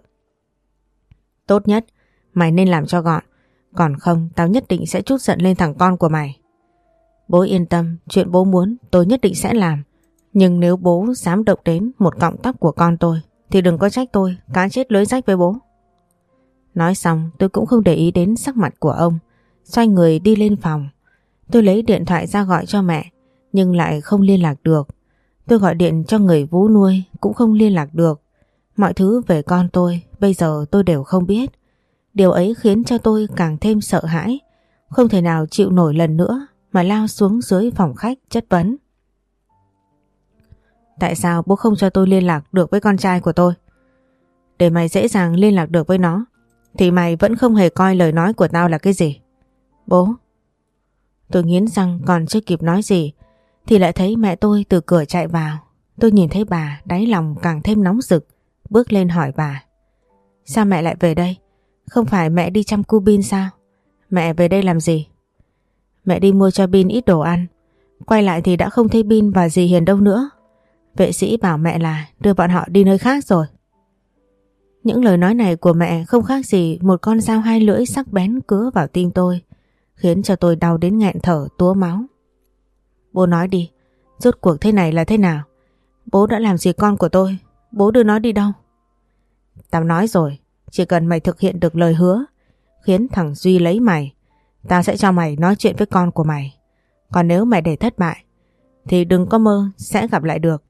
Tốt nhất, mày nên làm cho gọn. Còn không, tao nhất định sẽ trút giận lên thằng con của mày. Bố yên tâm, chuyện bố muốn tôi nhất định sẽ làm. Nhưng nếu bố dám động đến một cọng tóc của con tôi thì đừng có trách tôi cá chết lưới rách với bố. Nói xong tôi cũng không để ý đến sắc mặt của ông, xoay người đi lên phòng. Tôi lấy điện thoại ra gọi cho mẹ, nhưng lại không liên lạc được. Tôi gọi điện cho người Vũ nuôi cũng không liên lạc được. Mọi thứ về con tôi bây giờ tôi đều không biết. Điều ấy khiến cho tôi càng thêm sợ hãi, không thể nào chịu nổi lần nữa mà lao xuống dưới phòng khách chất vấn. Tại sao bố không cho tôi liên lạc được với con trai của tôi? để mày dễ dàng liên lạc được với nó, thì mày vẫn không hề coi lời nói của tao là cái gì. Bố. Tôi nghiến răng còn chưa kịp nói gì thì lại thấy mẹ tôi từ cửa chạy vào. Tôi nhìn thấy bà, đáy lòng càng thêm nóng rực, bước lên hỏi bà. Sao mẹ lại về đây? Không phải mẹ đi chăm cu Bin sao? Mẹ về đây làm gì? Mẹ đi mua cho Bin ít đồ ăn. Quay lại thì đã không thấy Bin và dì Hiền đâu nữa. Vệ sĩ bảo mẹ là đưa bọn họ đi nơi khác rồi. Những lời nói này của mẹ không khác gì một con dao hai lưỡi sắc bén cứa vào tim tôi, khiến cho tôi đau đến nghẹn thở túa máu. Bố nói đi, rốt cuộc thế này là thế nào? Bố đã làm gì con của tôi? Bố đưa nó đi đâu? Tao nói rồi, chỉ cần mày thực hiện được lời hứa, khiến thằng Duy lấy mày, tao sẽ cho mày nói chuyện với con của mày. Còn nếu mày để thất bại, thì đừng có mơ sẽ gặp lại được.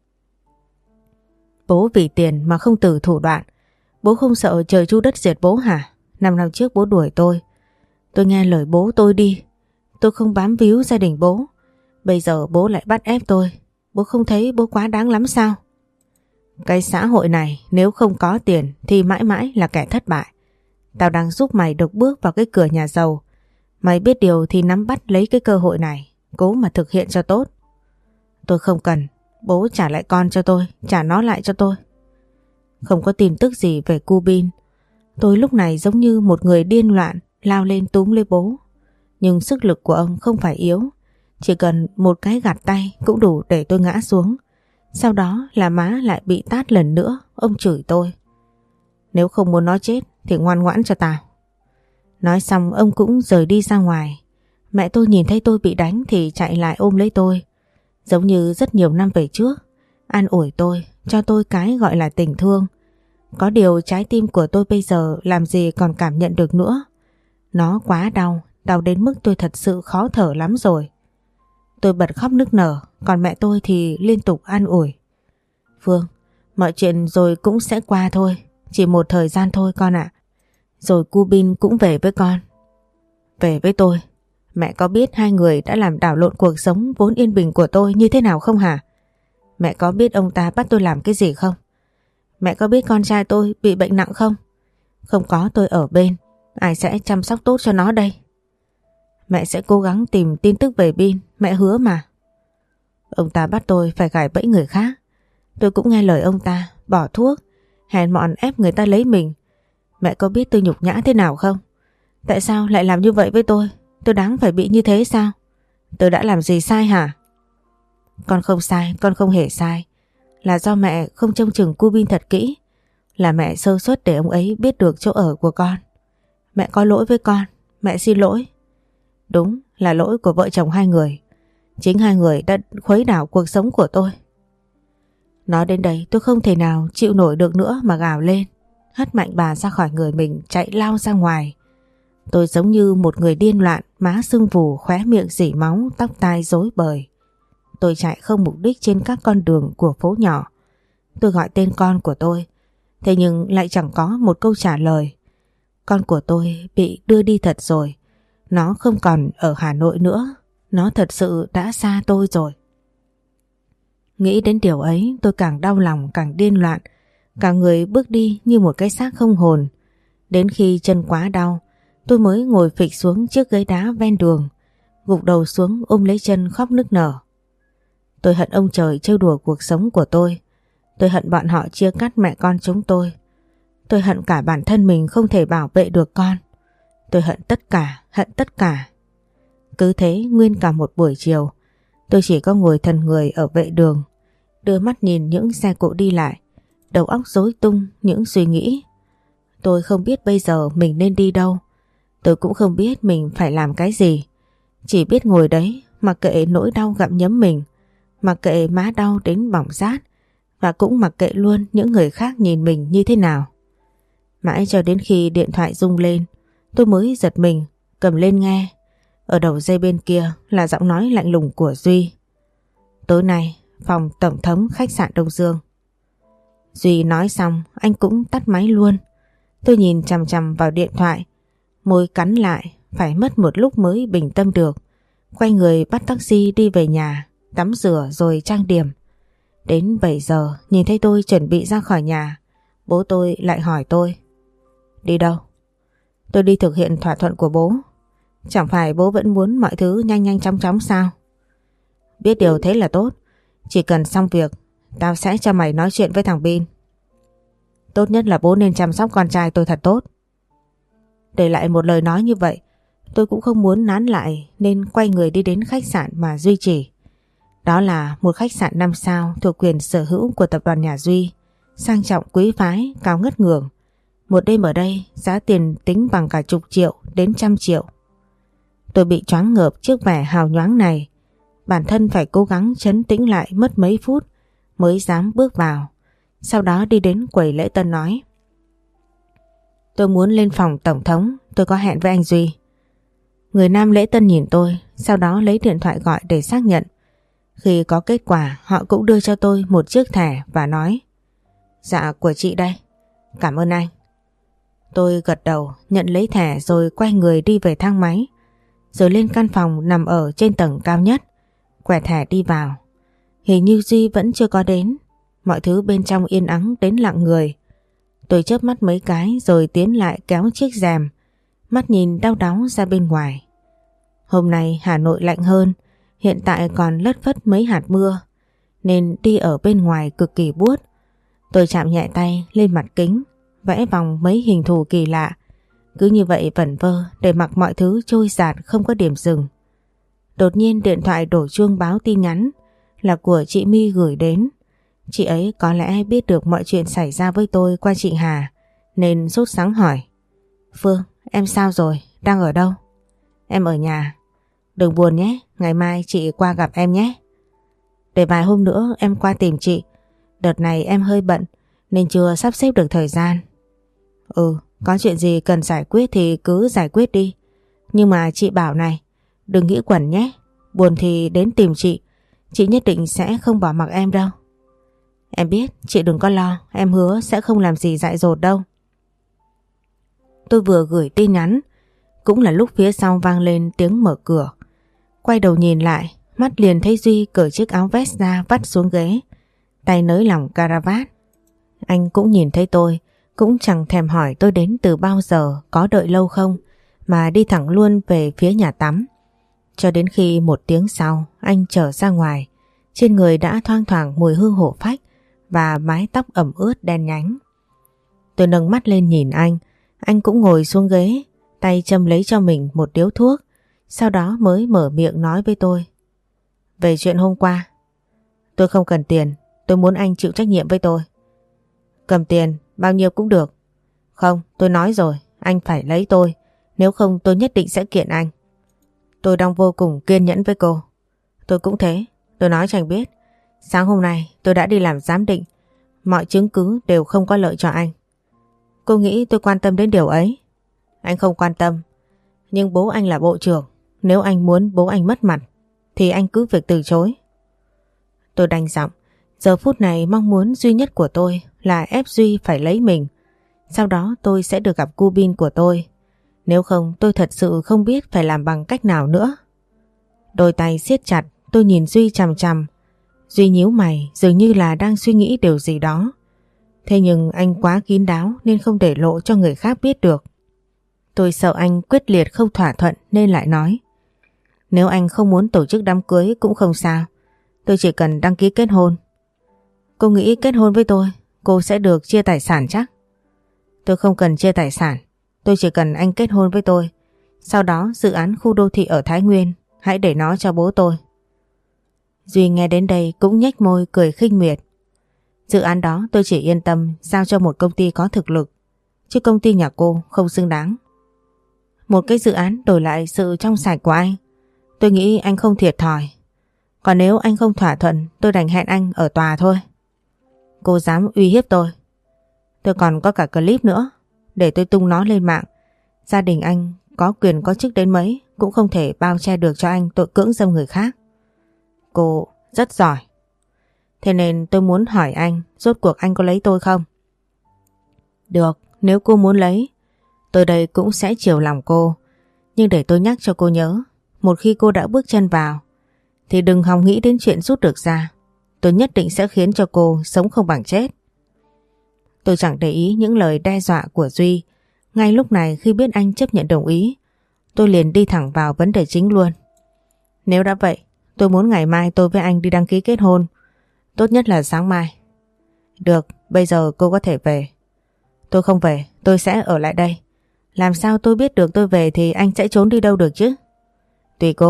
Bố vì tiền mà không từ thủ đoạn. Bố không sợ trời chu đất diệt bố hả? 5 năm trước bố đuổi tôi. Tôi nghe lời bố tôi đi. Tôi không bám víu gia đình bố. Bây giờ bố lại bắt ép tôi. Bố không thấy bố quá đáng lắm sao? Cái xã hội này nếu không có tiền thì mãi mãi là kẻ thất bại. Tao đang giúp mày được bước vào cái cửa nhà giàu. Mày biết điều thì nắm bắt lấy cái cơ hội này, cố mà thực hiện cho tốt. Tôi không cần. Bố trả lại con cho tôi, trả nó lại cho tôi. Không có tin tức gì về cu Bin. Tôi lúc này giống như một người điên loạn lao lên túm lấy bố. Nhưng sức lực của ông không phải yếu. Chỉ cần một cái gạt tay cũng đủ để tôi ngã xuống. Sau đó là má lại bị tát lần nữa. Ông chửi tôi. Nếu không muốn nó chết thì ngoan ngoãn cho tao. Nói xong ông cũng rời đi ra ngoài. Mẹ tôi nhìn thấy tôi bị đánh thì chạy lại ôm lấy tôi. Giống như rất nhiều năm về trước, an ủi tôi, cho tôi cái gọi là tình thương. Có điều trái tim của tôi bây giờ làm gì còn cảm nhận được nữa. Nó quá đau, đau đến mức tôi thật sự khó thở lắm rồi. Tôi bật khóc nức nở, còn mẹ tôi thì liên tục an ủi. Phương, mọi chuyện rồi cũng sẽ qua thôi, chỉ một thời gian thôi con ạ. Rồi cu Bin cũng về với con. Về với tôi? Mẹ có biết hai người đã làm đảo lộn cuộc sống vốn yên bình của tôi như thế nào không hả? Mẹ có biết ông ta bắt tôi làm cái gì không? Mẹ có biết con trai tôi bị bệnh nặng không? Không có tôi ở bên, ai sẽ chăm sóc tốt cho nó đây? Mẹ sẽ cố gắng tìm tin tức về Bin, mẹ hứa mà. Ông ta bắt tôi phải gài bẫy người khác. Tôi cũng nghe lời ông ta, bỏ thuốc, hèn mọn ép người ta lấy mình. Mẹ có biết tôi nhục nhã thế nào không? Tại sao lại làm như vậy với tôi? Tôi đáng phải bị như thế sao? Tôi đã làm gì sai hả? Con không sai, con không hề sai. Là do mẹ không trông chừng cu Bin thật kỹ. Là mẹ sơ suất để ông ấy biết được chỗ ở của con. Mẹ có lỗi với con, mẹ xin lỗi. Đúng là lỗi của vợ chồng hai người. Chính hai người đã khuấy đảo cuộc sống của tôi. Nói đến đây tôi không thể nào chịu nổi được nữa mà gào lên. Hất mạnh bà ra khỏi người mình, chạy lao ra ngoài. Tôi giống như một người điên loạn, má sưng vù, khóe miệng rỉ máu, tóc tai rối bời. Tôi chạy không mục đích trên các con đường của phố nhỏ. Tôi gọi tên con của tôi, thế nhưng lại chẳng có một câu trả lời. Con của tôi bị đưa đi thật rồi. Nó không còn ở Hà Nội nữa. Nó thật sự đã xa tôi rồi. Nghĩ đến điều ấy tôi càng đau lòng, càng điên loạn. Cả người bước đi như một cái xác không hồn. Đến khi chân quá đau, tôi mới ngồi phịch xuống chiếc ghế đá ven đường, gục đầu xuống ôm lấy chân khóc nức nở. Tôi hận ông trời trêu đùa cuộc sống của tôi. Tôi hận bọn họ chia cắt mẹ con chúng tôi. Tôi hận cả bản thân mình không thể bảo vệ được con. Tôi hận tất cả, hận tất cả. Cứ thế nguyên cả một buổi chiều, tôi chỉ có ngồi thần người ở vệ đường, đưa mắt nhìn những xe cộ đi lại, đầu óc rối tung những suy nghĩ. Tôi không biết bây giờ mình nên đi đâu. Tôi cũng không biết mình phải làm cái gì. Chỉ biết ngồi đấy mặc kệ nỗi đau gặm nhấm mình, mặc kệ má đau đến bỏng rát, và cũng mặc kệ luôn những người khác nhìn mình như thế nào. Mãi cho đến khi điện thoại rung lên, tôi mới giật mình, cầm lên nghe. Ở đầu dây bên kia là giọng nói lạnh lùng của Duy. Tối nay, phòng tổng thống khách sạn Đông Dương. Duy nói xong, anh cũng tắt máy luôn. Tôi nhìn chằm chằm vào điện thoại, môi cắn lại, phải mất một lúc mới bình tâm được. Quay người bắt taxi đi về nhà, tắm rửa rồi trang điểm. Đến 7 giờ nhìn thấy tôi chuẩn bị ra khỏi nhà, Bố tôi lại hỏi tôi: Đi đâu? Tôi đi thực hiện thỏa thuận của bố. Chẳng phải bố vẫn muốn mọi thứ nhanh nhanh chóng chóng sao? Biết điều thế là tốt. Chỉ cần xong việc, tao sẽ cho mày nói chuyện với thằng Bin. Tốt nhất là bố nên chăm sóc con trai tôi thật tốt. Để lại một lời nói như vậy, tôi cũng không muốn nán lại nên quay người đi đến khách sạn mà Duy chỉ. Đó là một khách sạn 5 sao thuộc quyền sở hữu của tập đoàn nhà Duy, sang trọng quý phái, cao ngất ngưởng. Một đêm ở đây giá tiền tính bằng cả chục triệu đến trăm triệu. Tôi bị choáng ngợp trước vẻ hào nhoáng này. Bản thân phải cố gắng trấn tĩnh lại mất mấy phút mới dám bước vào. Sau đó đi đến quầy lễ tân nói: Tôi muốn lên phòng tổng thống, tôi có hẹn với anh Duy. Người nam lễ tân nhìn tôi, sau đó lấy điện thoại gọi để xác nhận. Khi có kết quả, họ cũng đưa cho tôi một chiếc thẻ và nói: Dạ, của chị đây. Cảm ơn anh. Tôi gật đầu, nhận lấy thẻ rồi quay người đi về thang máy, rồi lên căn phòng nằm ở trên tầng cao nhất. Quẹt thẻ đi vào. Hình như Duy vẫn chưa có đến. Mọi thứ bên trong yên ắng đến lặng người. Tôi chớp mắt mấy cái rồi tiến lại kéo chiếc rèm, mắt nhìn đau đáu ra bên ngoài. Hôm nay Hà Nội lạnh hơn, hiện tại còn lất phất mấy hạt mưa, nên đi ở bên ngoài cực kỳ buốt. Tôi chạm nhẹ tay lên mặt kính, vẽ vòng mấy hình thù kỳ lạ. Cứ như vậy vẩn vơ để mặc mọi thứ trôi dạt không có điểm dừng. Đột nhiên điện thoại đổ chuông báo tin nhắn là của chị My gửi đến. Chị ấy có lẽ biết được mọi chuyện xảy ra với tôi qua chị Hà, nên sốt sắng hỏi: Phương, em sao rồi? Đang ở đâu? Em ở nhà. Đừng buồn nhé, ngày mai chị qua gặp em nhé. Để vài hôm nữa em qua tìm chị. Đợt này em hơi bận nên chưa sắp xếp được thời gian. Có chuyện gì cần giải quyết thì cứ giải quyết đi. Nhưng mà chị bảo này, đừng nghĩ quẩn nhé. Buồn thì đến tìm chị nhất định sẽ không bỏ mặc em đâu. Em biết, chị đừng có lo, em hứa sẽ không làm gì dại dột đâu. Tôi vừa gửi tin nhắn, cũng là lúc phía sau vang lên tiếng mở cửa. Quay đầu nhìn lại, mắt liền thấy Duy cởi chiếc áo vest ra vắt xuống ghế, tay nới lỏng caravat. Anh cũng nhìn thấy tôi, cũng chẳng thèm hỏi tôi đến từ bao giờ, có đợi lâu không, mà đi thẳng luôn về phía nhà tắm. Cho đến khi một tiếng sau, anh trở ra ngoài, trên người đã thoang thoảng mùi hương hổ phách và mái tóc ẩm ướt đen nhánh. Tôi nâng mắt lên nhìn anh cũng ngồi xuống ghế, tay châm lấy cho mình một điếu thuốc, sau đó mới mở miệng nói với tôi: Về chuyện hôm qua. Tôi không cần tiền, tôi muốn anh chịu trách nhiệm với tôi. Cầm tiền, bao nhiêu cũng được. Không, tôi nói rồi, anh phải lấy tôi, nếu không tôi nhất định sẽ kiện anh. Tôi đang vô cùng kiên nhẫn với cô. Tôi cũng thế, tôi nói cho anh biết, sáng hôm nay tôi đã đi làm giám định, mọi chứng cứ đều không có lợi cho anh. Cô nghĩ tôi quan tâm đến điều ấy? Anh không quan tâm, nhưng bố anh là bộ trưởng, nếu anh muốn bố anh mất mặt thì anh cứ việc từ chối. Tôi đành giọng, giờ phút này mong muốn duy nhất của tôi là ép Duy phải lấy mình, sau đó tôi sẽ được gặp cu Bin của tôi. Nếu không tôi thật sự không biết phải làm bằng cách nào nữa. Đôi tay siết chặt, tôi nhìn Duy chằm chằm. Duy nhíu mày dường như là đang suy nghĩ điều gì đó. Thế nhưng anh quá kín đáo nên không để lộ cho người khác biết được. Tôi sợ anh quyết liệt không thỏa thuận nên lại nói: Nếu anh không muốn tổ chức đám cưới cũng không sao, tôi chỉ cần đăng ký kết hôn. Cô nghĩ kết hôn với tôi, cô sẽ được chia tài sản chắc? Tôi không cần chia tài sản, tôi chỉ cần anh kết hôn với tôi. Sau đó dự án khu đô thị ở Thái Nguyên, hãy để nó cho bố tôi. Duy nghe đến đây cũng nhếch môi cười khinh miệt. Dự án đó tôi chỉ yên tâm giao cho một công ty có thực lực, chứ công ty nhà cô không xứng đáng. Một cái dự án đổi lại sự trong sạch của anh, tôi nghĩ anh không thiệt thòi. Còn nếu anh không thỏa thuận, tôi đành hẹn anh ở tòa thôi. Cô dám uy hiếp tôi? Tôi còn có cả clip nữa, để tôi tung nó lên mạng. Gia đình anh có quyền có chức đến mấy cũng không thể bao che được cho anh tội cưỡng dâm người khác. Cô rất giỏi. Thế nên tôi muốn hỏi anh, rốt cuộc anh có lấy tôi không? Được, nếu cô muốn lấy, tôi đây cũng sẽ chiều lòng cô. Nhưng để tôi nhắc cho cô nhớ, một khi cô đã bước chân vào thì đừng hòng nghĩ đến chuyện rút được ra. Tôi nhất định sẽ khiến cho cô sống không bằng chết. Tôi chẳng để ý những lời đe dọa của Duy. Ngay lúc này khi biết anh chấp nhận đồng ý, tôi liền đi thẳng vào vấn đề chính luôn. Nếu đã vậy, tôi muốn ngày mai tôi với anh đi đăng ký kết hôn. Tốt nhất là sáng mai. Được, bây giờ cô có thể về. Tôi không về, tôi sẽ ở lại đây. Làm sao tôi biết được tôi về thì anh sẽ trốn đi đâu được chứ? Tùy cô.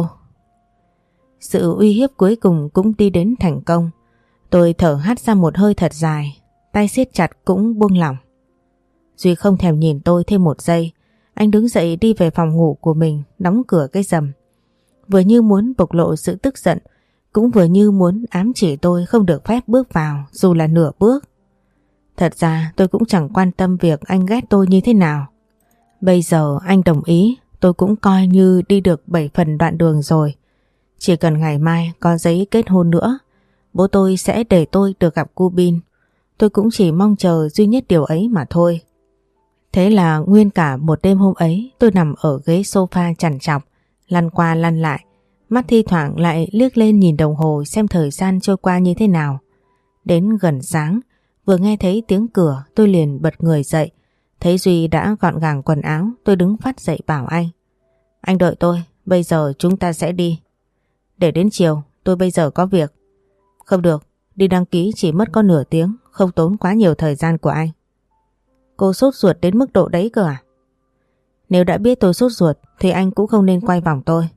Sự uy hiếp cuối cùng cũng đi đến thành công. Tôi thở hắt ra một hơi thật dài, tay siết chặt cũng buông lỏng. Duy không thèm nhìn tôi thêm một giây. Anh đứng dậy đi về phòng ngủ của mình, đóng cửa cái rầm. Vừa như muốn bộc lộ sự tức giận, cũng vừa như muốn ám chỉ tôi không được phép bước vào dù là nửa bước. Thật ra tôi cũng chẳng quan tâm việc anh ghét tôi như thế nào. Bây giờ anh đồng ý, tôi cũng coi như đi được 7 phần đoạn đường rồi. Chỉ cần ngày mai có giấy kết hôn nữa, bố tôi sẽ để tôi được gặp cu Bin. Tôi cũng chỉ mong chờ duy nhất điều ấy mà thôi. Thế là nguyên cả một đêm hôm ấy tôi nằm ở ghế sofa trằn trọc, lăn qua lăn lại, mắt thi thoảng lại liếc lên nhìn đồng hồ xem thời gian trôi qua như thế nào. Đến gần sáng, vừa nghe thấy tiếng cửa tôi liền bật người dậy. Thấy Duy đã gọn gàng quần áo, tôi đứng phắt dậy bảo anh. Anh đợi tôi, bây giờ chúng ta sẽ đi. Để đến chiều, tôi bây giờ có việc. Không được, đi đăng ký chỉ mất có nửa tiếng, không tốn quá nhiều thời gian của anh. Cô sốt ruột đến mức độ đấy cơ à? Nếu đã biết tôi sốt ruột thì anh cũng không nên quay vòng tôi.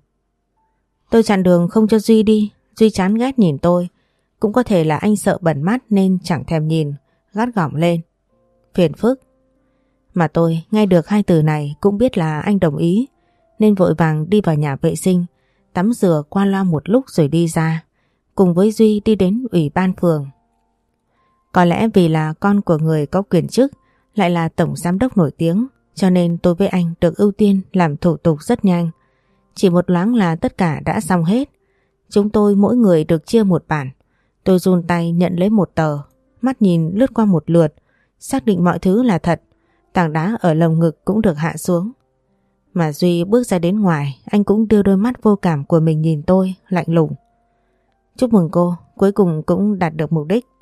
Tôi chặn đường không cho Duy đi, Duy chán ghét nhìn tôi. Cũng có thể là anh sợ bẩn mắt nên chẳng thèm nhìn, gắt gỏng lên. Phiền phức. Mà tôi nghe được hai từ này cũng biết là anh đồng ý, nên vội vàng đi vào nhà vệ sinh, tắm rửa qua loa một lúc rồi đi ra, cùng với Duy đi đến ủy ban phường. Có lẽ vì là con của người có quyền chức, lại là tổng giám đốc nổi tiếng, cho nên tôi với anh được ưu tiên làm thủ tục rất nhanh. Chỉ một loáng là tất cả đã xong hết. Chúng tôi mỗi người được chia một bản. Tôi run tay nhận lấy một tờ, mắt nhìn lướt qua một lượt, xác định mọi thứ là thật. Tảng đá ở lồng ngực cũng được hạ xuống. Mà Duy bước ra đến ngoài, anh cũng đưa đôi mắt vô cảm của mình nhìn tôi, lạnh lùng. Chúc mừng cô, cuối cùng cũng đạt được mục đích.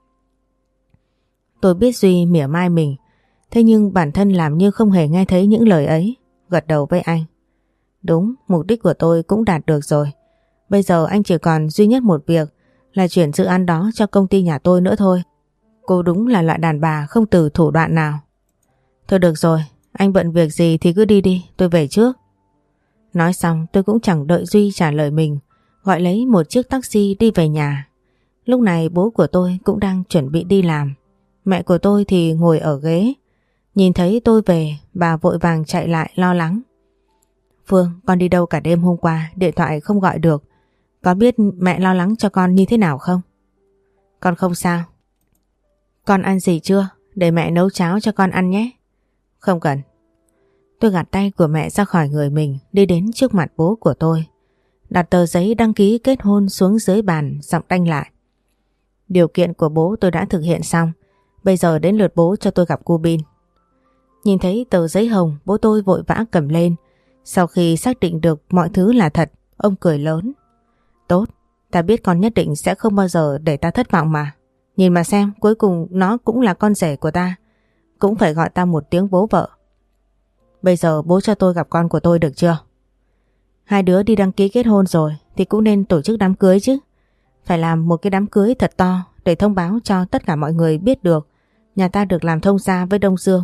Tôi biết Duy mỉa mai mình, thế nhưng bản thân làm như không hề nghe thấy những lời ấy, gật đầu với anh. Đúng, mục đích của tôi cũng đạt được rồi. Bây giờ anh chỉ còn duy nhất một việc là chuyển dự án đó cho công ty nhà tôi nữa thôi. Cô đúng là loại đàn bà không từ thủ đoạn nào. Thôi được rồi, anh bận việc gì thì cứ đi đi, tôi về trước. Nói xong tôi cũng chẳng đợi Duy trả lời mình, gọi lấy một chiếc taxi đi về nhà. Lúc này bố của tôi cũng đang chuẩn bị đi làm. Mẹ của tôi thì ngồi ở ghế. Nhìn thấy tôi về, bà vội vàng chạy lại lo lắng. Phương, con đi đâu cả đêm hôm qua, điện thoại không gọi được. Có biết mẹ lo lắng cho con như thế nào không? Con không sao. Con ăn gì chưa? Để mẹ nấu cháo cho con ăn nhé. Không cần. Tôi gạt tay của mẹ ra khỏi người mình, đi đến trước mặt bố của tôi. Đặt tờ giấy đăng ký kết hôn xuống dưới bàn, giọng đanh lại. Điều kiện của bố tôi đã thực hiện xong. Bây giờ đến lượt bố cho tôi gặp cô Bin. Nhìn thấy tờ giấy hồng, bố tôi vội vã cầm lên. Sau khi xác định được mọi thứ là thật, ông cười lớn. Tốt, ta biết con nhất định sẽ không bao giờ để ta thất vọng mà. Nhìn mà xem, cuối cùng nó cũng là con rể của ta. Cũng phải gọi ta một tiếng bố vợ. Bây giờ bố cho tôi gặp con của tôi được chưa? Hai đứa đi đăng ký kết hôn rồi thì cũng nên tổ chức đám cưới chứ. Phải làm một cái đám cưới thật to để thông báo cho tất cả mọi người biết được nhà ta được làm thông gia với Đông Dương.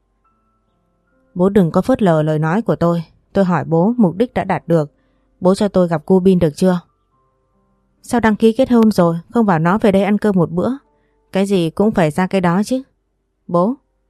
Bố đừng có phớt lờ lời nói của tôi. Tôi hỏi bố mục đích đã đạt được. Bố cho tôi gặp cô Bin được chưa? Sao đăng ký kết hôn rồi không bảo nó về đây ăn cơm một bữa? Cái gì cũng phải ra cái đó chứ. Bố.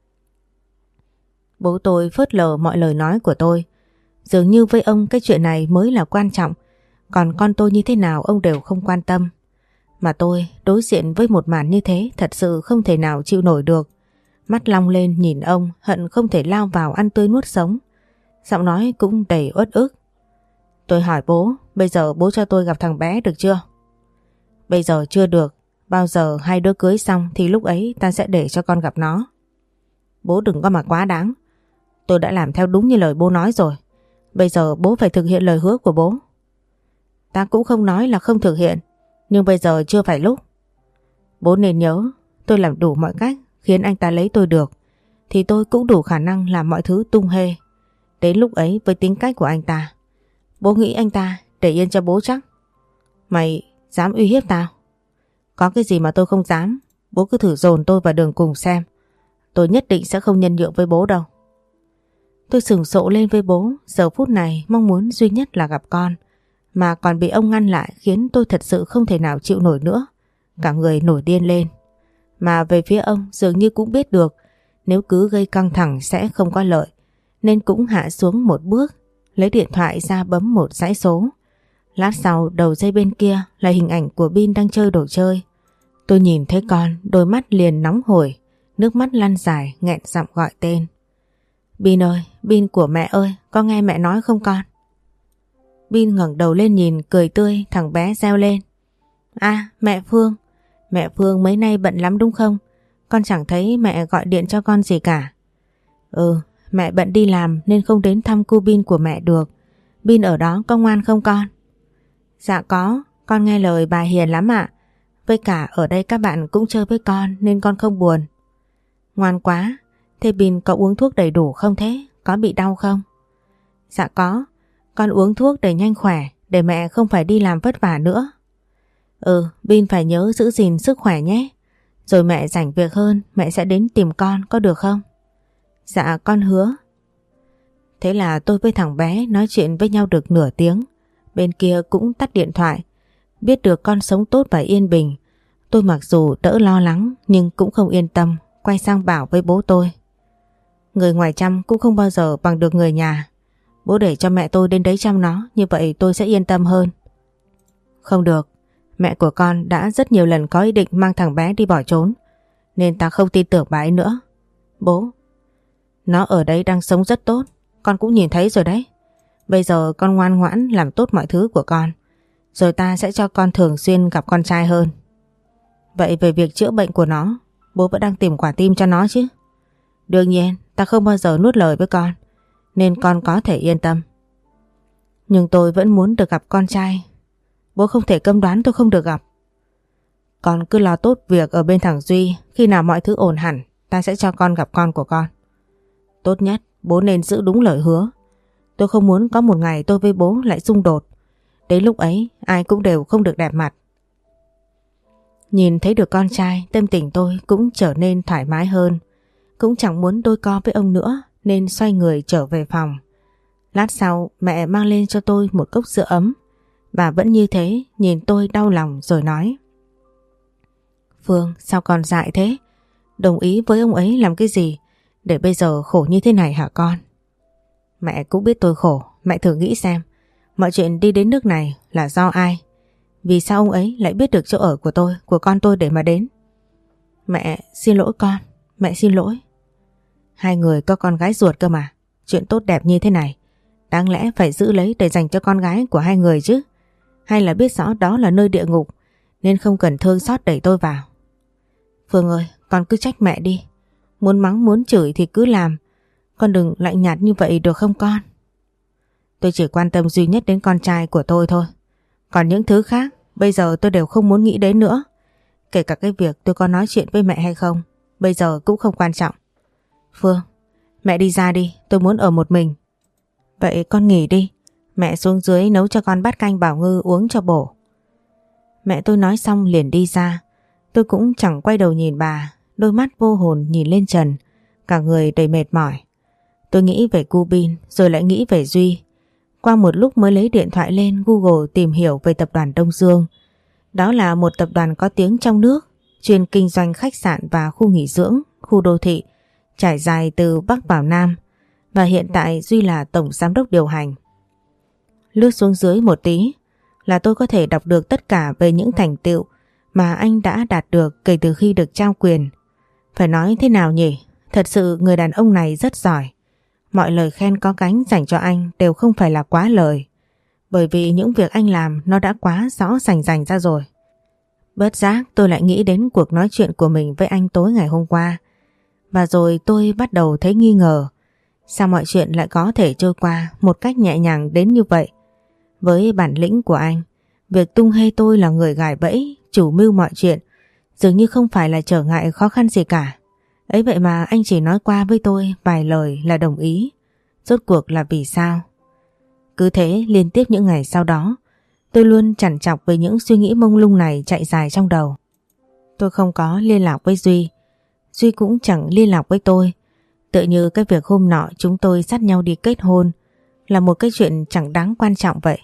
Bố tôi phớt lờ mọi lời nói của tôi. Dường như với ông cái chuyện này mới là quan trọng. Còn con tôi như thế nào ông đều không quan tâm. Mà tôi đối diện với một màn như thế thật sự không thể nào chịu nổi được. Mắt long lên nhìn ông, hận không thể lao vào ăn tươi nuốt sống. Giọng nói cũng đầy uất ức. Tôi hỏi bố, bây giờ bố cho tôi gặp thằng bé được chưa? Bây giờ chưa được. Bao giờ hai đứa cưới xong thì lúc ấy ta sẽ để cho con gặp nó. Bố đừng có mà quá đáng. Tôi đã làm theo đúng như lời bố nói rồi. Bây giờ bố phải thực hiện lời hứa của bố. Ta cũng không nói là không thực hiện, nhưng bây giờ chưa phải lúc. Bố nên nhớ, tôi làm đủ mọi cách khiến anh ta lấy tôi được, thì tôi cũng đủ khả năng làm mọi thứ tung hê. Đến lúc ấy với tính cách của anh ta, bố nghĩ anh ta để yên cho bố chắc? Mày dám uy hiếp tao? Có cái gì mà tôi không dám. Bố cứ thử dồn tôi vào đường cùng xem. Tôi nhất định sẽ không nhân nhượng với bố đâu. Tôi sửng sộ lên với bố. Giờ phút này mong muốn duy nhất là gặp con, mà còn bị ông ngăn lại khiến tôi thật sự không thể nào chịu nổi nữa. Cả người nổi điên lên. Mà về phía ông dường như cũng biết được nếu cứ gây căng thẳng sẽ không có lợi, nên cũng hạ xuống một bước, lấy điện thoại ra bấm một dãy số. Lát sau đầu dây bên kia là hình ảnh của Bin đang chơi đồ chơi. Tôi nhìn thấy con, đôi mắt liền nóng hổi, nước mắt lăn dài nghẹn giọng gọi tên. Bin ơi, Bin của mẹ ơi, có nghe mẹ nói không con? Bin ngẩng đầu lên nhìn cười tươi, thằng bé reo lên. À, mẹ Phương. Mẹ Phương mấy nay bận lắm đúng không? Con chẳng thấy mẹ gọi điện cho con gì cả. Ừ, mẹ bận đi làm nên không đến thăm cô Bin của mẹ được. Bin ở đó có ngoan không con? Dạ có, con nghe lời bà hiền lắm ạ. Với cả ở đây các bạn cũng chơi với con nên con không buồn. Ngoan quá. Thế Bin có uống thuốc đầy đủ không thế? Có bị đau không? Dạ có. Con uống thuốc để nhanh khỏe, để mẹ không phải đi làm vất vả nữa. Ừ, Bin phải nhớ giữ gìn sức khỏe nhé. Rồi mẹ rảnh việc hơn, mẹ sẽ đến tìm con, có được không? Dạ con hứa. Thế là tôi với thằng bé nói chuyện với nhau được nửa tiếng. Bên kia cũng tắt điện thoại. Biết được con sống tốt và yên bình, tôi mặc dù đỡ lo lắng nhưng cũng không yên tâm, quay sang bảo với bố tôi. Người ngoài chăm cũng không bao giờ bằng được người nhà. Bố để cho mẹ tôi đến đấy chăm nó, như vậy tôi sẽ yên tâm hơn. Không được, mẹ của con đã rất nhiều lần có ý định mang thằng bé đi bỏ trốn, nên ta không tin tưởng bà ấy nữa. Bố, nó ở đấy đang sống rất tốt, con cũng nhìn thấy rồi đấy. Bây giờ con ngoan ngoãn làm tốt mọi thứ của con, rồi ta sẽ cho con thường xuyên gặp con trai hơn. Vậy về việc chữa bệnh của nó, bố vẫn đang tìm quả tim cho nó chứ? Đương nhiên, ta không bao giờ nuốt lời với con, nên con có thể yên tâm. Nhưng tôi vẫn muốn được gặp con trai. Bố không thể cấm đoán tôi không được gặp. Con cứ lo tốt việc ở bên thằng Duy, khi nào mọi thứ ổn hẳn, ta sẽ cho con gặp con của con. Tốt nhất, bố nên giữ đúng lời hứa. Tôi không muốn có một ngày tôi với bố lại xung đột. Đến lúc ấy, ai cũng đều không được đẹp mặt. Nhìn thấy được con trai, tâm tình tôi cũng trở nên thoải mái hơn. Cũng chẳng muốn đôi co với ông nữa, nên xoay người trở về phòng. Lát sau, mẹ mang lên cho tôi một cốc sữa ấm. Bà vẫn như thế, nhìn tôi đau lòng rồi nói. Phương, sao con dại thế? Đồng ý với ông ấy làm cái gì để bây giờ khổ như thế này hả con? Mẹ cũng biết tôi khổ, mẹ thử nghĩ xem, mọi chuyện đi đến nước này là do ai? Vì sao ông ấy lại biết được chỗ ở của tôi, của con tôi để mà đến? Mẹ xin lỗi con, mẹ xin lỗi. Hai người có con gái ruột cơ mà, chuyện tốt đẹp như thế này, đáng lẽ phải giữ lấy để dành cho con gái của hai người chứ. Hay là biết rõ đó là nơi địa ngục nên không cần thương xót đẩy tôi vào? Phương ơi, con cứ trách mẹ đi. Muốn mắng muốn chửi thì cứ làm. Con đừng lạnh nhạt như vậy được không con? Tôi chỉ quan tâm duy nhất đến con trai của tôi thôi. Còn những thứ khác bây giờ tôi đều không muốn nghĩ đến nữa. Kể cả cái việc tôi có nói chuyện với mẹ hay không, bây giờ cũng không quan trọng. Phương, mẹ đi ra đi, tôi muốn ở một mình. Vậy con nghỉ đi, mẹ xuống dưới nấu cho con bát canh bảo ngư uống cho bổ. Mẹ tôi nói xong liền đi ra. Tôi cũng chẳng quay đầu nhìn bà, đôi mắt vô hồn nhìn lên trần, cả người đầy mệt mỏi. Tôi nghĩ về cu Bin rồi lại nghĩ về Duy. Qua một lúc mới lấy điện thoại lên Google tìm hiểu về tập đoàn Đông Dương. Đó là một tập đoàn có tiếng trong nước, chuyên kinh doanh khách sạn và khu nghỉ dưỡng, khu đô thị, trải dài từ Bắc vào Nam. Và hiện tại Duy là tổng giám đốc điều hành. Lướt xuống dưới một tí là tôi có thể đọc được tất cả về những thành tựu mà anh đã đạt được kể từ khi được trao quyền. Phải nói thế nào nhỉ? Thật sự người đàn ông này rất giỏi. Mọi lời khen có cánh dành cho anh đều không phải là quá lời. Bởi vì những việc anh làm nó đã quá rõ rành rành ra rồi. Bất giác tôi lại nghĩ đến cuộc nói chuyện của mình với anh tối ngày hôm qua. Và rồi tôi bắt đầu thấy nghi ngờ. Sao mọi chuyện lại có thể trôi qua một cách nhẹ nhàng đến như vậy? Với bản lĩnh của anh, việc tung hê tôi là người gài bẫy, chủ mưu mọi chuyện, dường như không phải là trở ngại khó khăn gì cả. Ấy vậy mà anh chỉ nói qua với tôi vài lời là đồng ý. Rốt cuộc là vì sao? Cứ thế liên tiếp những ngày sau đó, tôi luôn trằn trọc về những suy nghĩ mông lung này chạy dài trong đầu. Tôi không có liên lạc với Duy. Duy cũng chẳng liên lạc với tôi. Tựa như cái việc hôm nọ chúng tôi dắt nhau đi kết hôn là một cái chuyện chẳng đáng quan trọng vậy.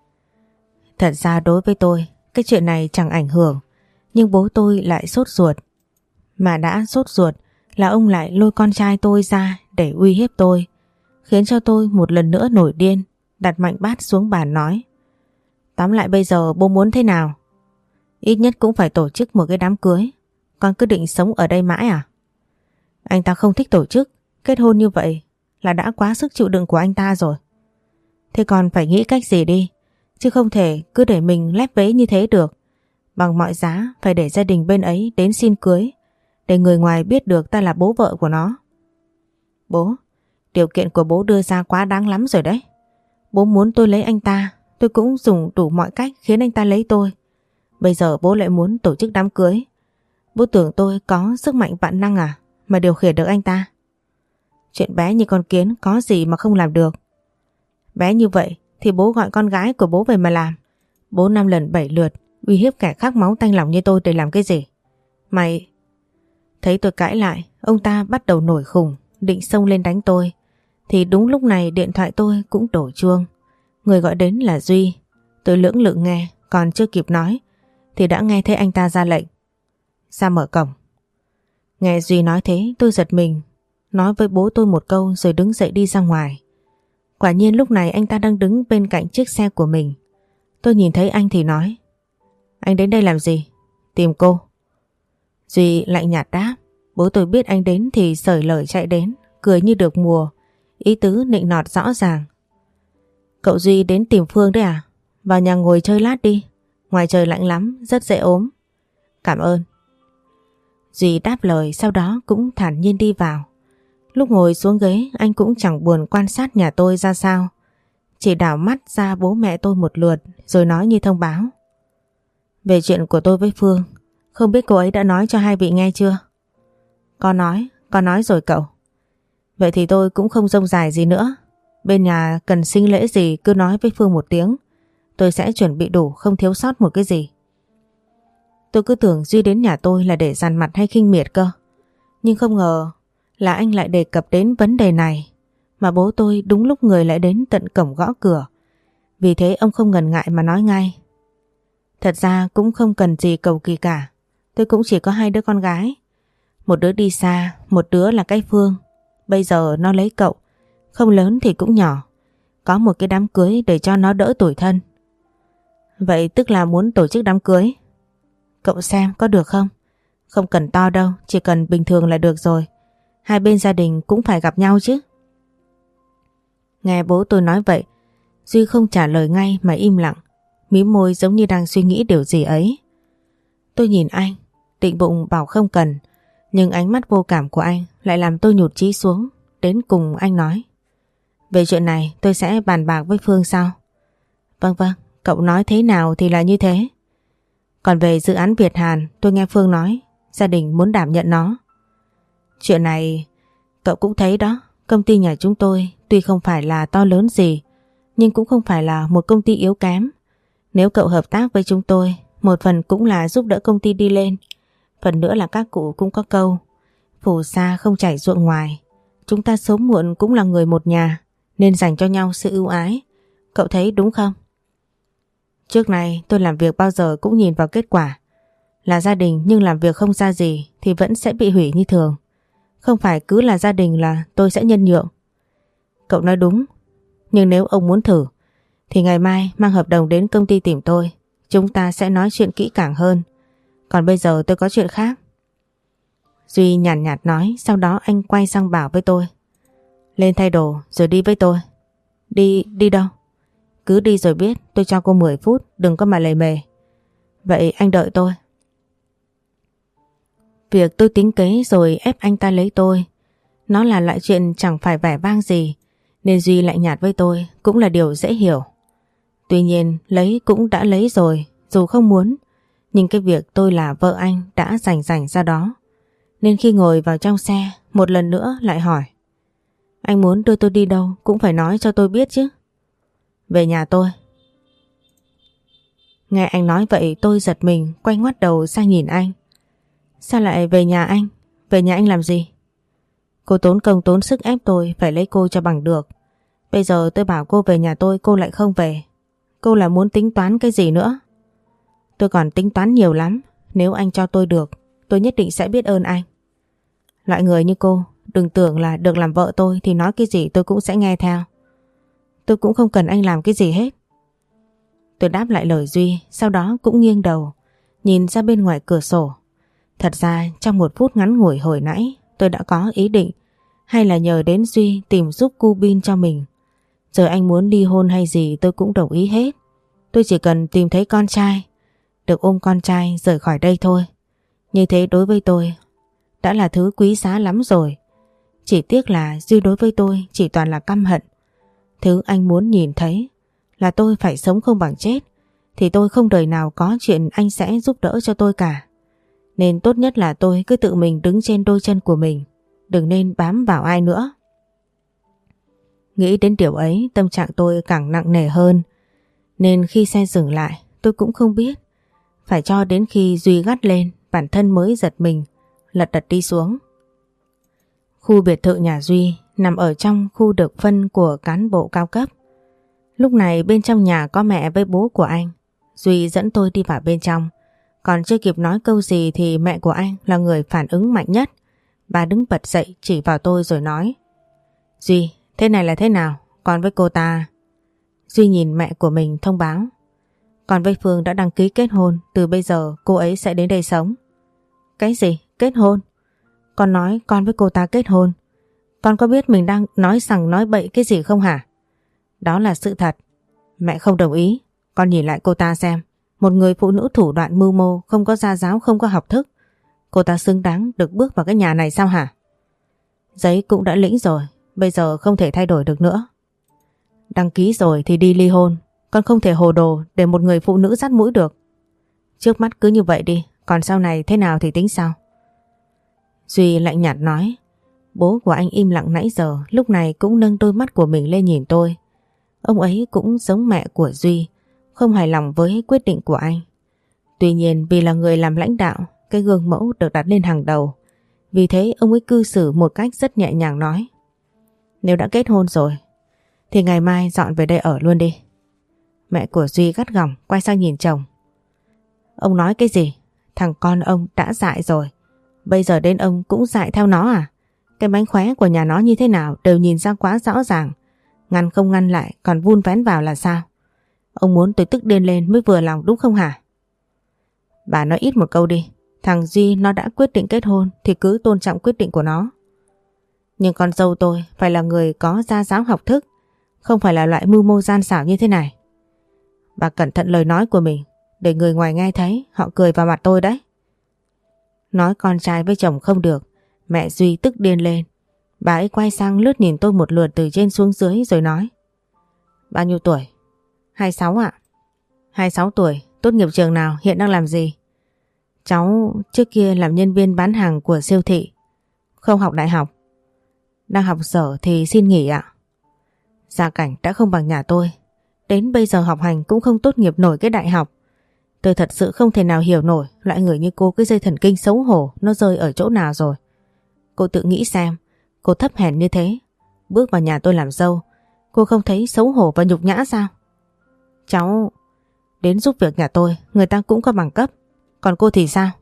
Thật ra đối với tôi, cái chuyện này chẳng ảnh hưởng, nhưng bố tôi lại sốt ruột. Mà đã sốt ruột là ông lại lôi con trai tôi ra để uy hiếp tôi, khiến cho tôi một lần nữa nổi điên, đặt mạnh bát xuống bàn nói: tóm lại bây giờ bố muốn thế nào? Ít nhất cũng phải tổ chức một cái đám cưới. Con cứ định sống ở đây mãi à? Anh ta không thích tổ chức, kết hôn như vậy là đã quá sức chịu đựng của anh ta rồi. Thế con phải nghĩ cách gì đi, chứ không thể cứ để mình lép vế như thế được. Bằng mọi giá phải để gia đình bên ấy đến xin cưới, để người ngoài biết được ta là bố vợ của nó. Bố, điều kiện của bố đưa ra quá đáng lắm rồi đấy. Bố muốn tôi lấy anh ta, tôi cũng dùng đủ mọi cách khiến anh ta lấy tôi. Bây giờ bố lại muốn tổ chức đám cưới. Bố tưởng tôi có sức mạnh vạn năng à, mà điều khiển được anh ta? Chuyện bé như con kiến có gì mà không làm được. Bé như vậy thì bố gọi con gái của bố về mà làm. Bố 5 lần 7 lượt uy hiếp kẻ khác máu tanh lòng như tôi để làm cái gì? Mày... Thấy tôi cãi lại, ông ta bắt đầu nổi khùng, định xông lên đánh tôi. Thì đúng lúc này điện thoại tôi cũng đổ chuông. Người gọi đến là Duy. Tôi lưỡng lự nghe, còn chưa kịp nói thì đã nghe thấy anh ta ra lệnh: ra mở cổng. Nghe Duy nói thế tôi giật mình, nói với bố tôi một câu rồi đứng dậy đi ra ngoài. Quả nhiên lúc này anh ta đang đứng bên cạnh chiếc xe của mình. Tôi nhìn thấy anh thì nói: anh đến đây làm gì? Tìm cô. Duy lạnh nhạt đáp. Bố tôi biết anh đến thì xởi lời chạy đến, cười như được mùa, ý tứ nịnh nọt rõ ràng. Cậu Duy đến tìm Phương đấy à? Vào nhà ngồi chơi lát đi, ngoài trời lạnh lắm, rất dễ ốm. Cảm ơn. Duy đáp lời, sau đó cũng thản nhiên đi vào. Lúc ngồi xuống ghế anh cũng chẳng buồn quan sát nhà tôi ra sao, chỉ đảo mắt ra bố mẹ tôi một lượt rồi nói như thông báo: về chuyện của tôi với Phương, không biết cô ấy đã nói cho hai vị nghe chưa? Con nói rồi cậu. Vậy thì tôi cũng không rông dài gì nữa. Bên nhà cần sinh lễ gì cứ nói với Phương một tiếng, tôi sẽ chuẩn bị đủ, không thiếu sót một cái gì. Tôi cứ tưởng Duy đến nhà tôi là để dằn mặt hay khinh miệt cơ, nhưng không ngờ là anh lại đề cập đến vấn đề này. Mà bố tôi đúng lúc người lại đến tận cổng gõ cửa. Vì thế ông không ngần ngại mà nói ngay: thật ra cũng không cần gì cầu kỳ cả. Tôi cũng chỉ có 2 đứa con gái. Một đứa đi xa, một đứa là cái Phương. Bây giờ nó lấy cậu, không lớn thì cũng nhỏ. Có một cái đám cưới để cho nó đỡ tủi thân. Vậy tức là muốn tổ chức đám cưới. Cậu xem có được không? Không cần to đâu, chỉ cần bình thường là được rồi. Hai bên gia đình cũng phải gặp nhau chứ. Nghe bố tôi nói vậy, Duy không trả lời ngay mà im lặng, mím môi giống như đang suy nghĩ điều gì ấy. Tôi nhìn anh, định bụng bảo không cần, nhưng ánh mắt vô cảm của anh lại làm tôi nhụt chí xuống. Đến cùng anh nói: về chuyện này tôi sẽ bàn bạc với Phương sau. Vâng, cậu nói thế nào thì là như thế. Còn về dự án Việt Hàn, tôi nghe Phương nói gia đình muốn đảm nhận nó. Chuyện này cậu cũng thấy đó, công ty nhà chúng tôi tuy không phải là to lớn gì, nhưng cũng không phải là một công ty yếu kém. Nếu cậu hợp tác với chúng tôi, một phần cũng là giúp đỡ công ty đi lên, phần nữa là các cụ cũng có câu: phù sa không chảy ruộng ngoài. Chúng ta sớm muộn cũng là người một nhà, nên dành cho nhau sự ưu ái. Cậu thấy đúng không? Trước này tôi làm việc bao giờ cũng nhìn vào kết quả. Là gia đình nhưng làm việc không ra gì thì vẫn sẽ bị hủy như thường. Không phải cứ là gia đình là tôi sẽ nhân nhượng. Cậu nói đúng, nhưng nếu ông muốn thử thì ngày mai mang hợp đồng đến công ty tìm tôi. Chúng ta sẽ nói chuyện kỹ càng hơn. Còn bây giờ tôi có chuyện khác. Duy nhàn nhạt nói, sau đó anh quay sang bảo với tôi: lên thay đồ rồi đi với tôi. Đi đâu? Cứ đi rồi biết, tôi cho cô 10 phút, đừng có mà lề mề. Vậy anh đợi tôi. Việc tôi tính kế rồi ép anh ta lấy tôi, nó là loại chuyện chẳng phải vẻ vang gì, nên Duy lạnh nhạt với tôi cũng là điều dễ hiểu. Tuy nhiên lấy cũng đã lấy rồi, dù không muốn, nhưng cái việc tôi là vợ anh đã rành ra đó, nên khi ngồi vào trong xe một lần nữa lại hỏi: Anh muốn đưa tôi đi đâu cũng phải nói cho tôi biết chứ. Về nhà tôi. Nghe anh nói vậy tôi giật mình, quay ngoắt đầu sang nhìn anh. Sao lại về nhà anh? Về nhà anh làm gì? Cô tốn công tốn sức ép tôi phải lấy cô cho bằng được. Bây giờ tôi bảo cô về nhà tôi cô lại không về. Cô là muốn tính toán cái gì nữa? Tôi còn tính toán nhiều lắm. Nếu anh cho tôi được, tôi nhất định sẽ biết ơn anh. Loại người như cô, đừng tưởng là được làm vợ tôi thì nói cái gì tôi cũng sẽ nghe theo. Tôi cũng không cần anh làm cái gì hết. Tôi đáp lại lời Duy, sau đó cũng nghiêng đầu, nhìn ra bên ngoài cửa sổ. Thật ra trong một phút ngắn ngủi hồi nãy, tôi đã có ý định hay là nhờ đến Duy tìm giúp cu Bin cho mình. Giờ anh muốn ly hôn hay gì tôi cũng đồng ý hết. Tôi chỉ cần tìm thấy con trai, được ôm con trai rời khỏi đây thôi. Như thế đối với tôi đã là thứ quý giá lắm rồi. Chỉ tiếc là Duy đối với tôi chỉ toàn là căm hận. Thứ anh muốn nhìn thấy là tôi phải sống không bằng chết, thì tôi không đời nào có chuyện anh sẽ giúp đỡ cho tôi cả. Nên tốt nhất là tôi cứ tự mình đứng trên đôi chân của mình, đừng nên bám vào ai nữa. Nghĩ đến điều ấy, tâm trạng tôi càng nặng nề hơn. Nên khi xe dừng lại, tôi cũng không biết. Phải cho đến khi Duy gắt lên, bản thân mới giật mình, lật đật đi xuống. Khu biệt thự nhà Duy nằm ở trong khu được phân của cán bộ cao cấp. Lúc này bên trong nhà có mẹ với bố của anh. Duy dẫn tôi đi vào bên trong. Còn chưa kịp nói câu gì thì mẹ của anh là người phản ứng mạnh nhất. Bà đứng bật dậy chỉ vào tôi rồi nói: Duy, thế này là thế nào? Con với cô ta... Duy nhìn mẹ của mình thông báo: Con với Phương đã đăng ký kết hôn, từ bây giờ cô ấy sẽ đến đây sống. Cái gì? Kết hôn? Con nói con với cô ta kết hôn. Con có biết mình đang nói sằng nói bậy cái gì không hả? Đó là sự thật. Mẹ không đồng ý. Con nhìn lại cô ta xem. Một người phụ nữ thủ đoạn mưu mô, không có gia giáo, không có học thức. Cô ta xứng đáng được bước vào cái nhà này sao hả? Giấy cũng đã lĩnh rồi, bây giờ không thể thay đổi được nữa. Đăng ký rồi thì đi ly hôn. Con không thể hồ đồ để một người phụ nữ dắt mũi được. Trước mắt cứ như vậy đi, còn sau này thế nào thì tính sau. Duy lạnh nhạt nói. Bố của anh im lặng nãy giờ, lúc này cũng nâng đôi mắt của mình lên nhìn tôi. Ông ấy cũng giống mẹ của Duy, không hài lòng với quyết định của anh. Tuy nhiên vì là người làm lãnh đạo, cái gương mẫu được đặt lên hàng đầu. Vì thế ông ấy cư xử một cách rất nhẹ nhàng nói: Nếu đã kết hôn rồi thì ngày mai dọn về đây ở luôn đi. Mẹ của Duy gắt gỏng quay sang nhìn chồng. Ông nói cái gì? Thằng con ông đã dại rồi, bây giờ đến ông cũng dại theo nó à? Cái mánh khóe của nhà nó như thế nào đều nhìn ra quá rõ ràng. Ngăn không ngăn lại còn vun vén vào là sao? Ông muốn tôi tức điên lên mới vừa lòng đúng không hả? Bà nói ít một câu đi. Thằng Duy nó đã quyết định kết hôn thì cứ tôn trọng quyết định của nó. Nhưng con dâu tôi phải là người có gia giáo học thức, không phải là loại mưu mô gian xảo như thế này. Bà cẩn thận lời nói của mình, để người ngoài nghe thấy họ cười vào mặt tôi đấy. Nói con trai với chồng không được, mẹ Duy tức điên lên. Bà ấy quay sang lướt nhìn tôi một lượt từ trên xuống dưới rồi nói: Bao nhiêu tuổi? 26 ạ. 26 tuổi, tốt nghiệp trường nào, hiện đang làm gì? Cháu trước kia làm nhân viên bán hàng của siêu thị. Không học đại học. Đang học dở thì xin nghỉ ạ. Gia cảnh đã không bằng nhà tôi, đến bây giờ học hành cũng không tốt nghiệp nổi cái đại học. Tôi thật sự không thể nào hiểu nổi loại người như cô, cái dây thần kinh xấu hổ nó rơi ở chỗ nào rồi. Cô tự nghĩ xem, cô thấp hèn như thế, bước vào nhà tôi làm dâu, cô không thấy xấu hổ và nhục nhã sao? Cháu đến giúp việc nhà tôi, người ta cũng có bằng cấp, còn cô thì sao?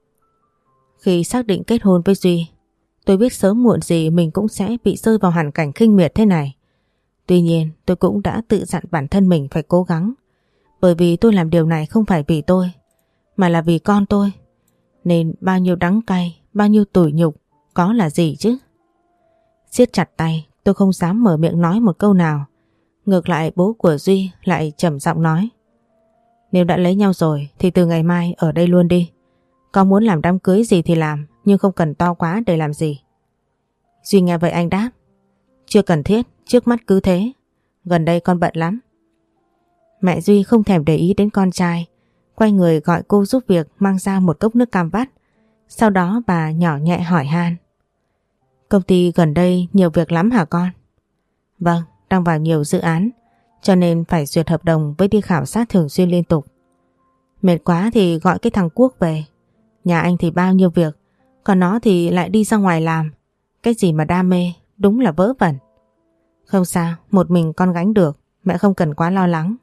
Khi xác định kết hôn với Duy, tôi biết sớm muộn gì mình cũng sẽ bị rơi vào hoàn cảnh khinh miệt thế này. Tuy nhiên tôi cũng đã tự dặn bản thân mình phải cố gắng. Bởi vì tôi làm điều này không phải vì tôi, mà là vì con tôi. Nên bao nhiêu đắng cay, bao nhiêu tủi nhục có là gì chứ? Siết chặt tay, tôi không dám mở miệng nói một câu nào. Ngược lại bố của Duy lại trầm giọng nói: Nếu đã lấy nhau rồi thì từ ngày mai ở đây luôn đi. Con muốn làm đám cưới gì thì làm, nhưng không cần to quá để làm gì. Duy nghe vậy anh đáp: Chưa cần thiết, trước mắt cứ thế. Gần đây con bận lắm. Mẹ Duy không thèm để ý đến con trai, quay người gọi cô giúp việc mang ra một cốc nước cam vắt. Sau đó bà nhỏ nhẹ hỏi han. Công ty gần đây nhiều việc lắm hả con? Vâng, đang vào nhiều dự án, cho nên phải duyệt hợp đồng với đi khảo sát thường xuyên liên tục. Mệt quá thì gọi cái thằng Quốc về. Nhà anh thì bao nhiêu việc, còn nó thì lại đi ra ngoài làm. Cái gì mà đam mê, đúng là vớ vẩn. Không sao, một mình con gánh được, mẹ không cần quá lo lắng.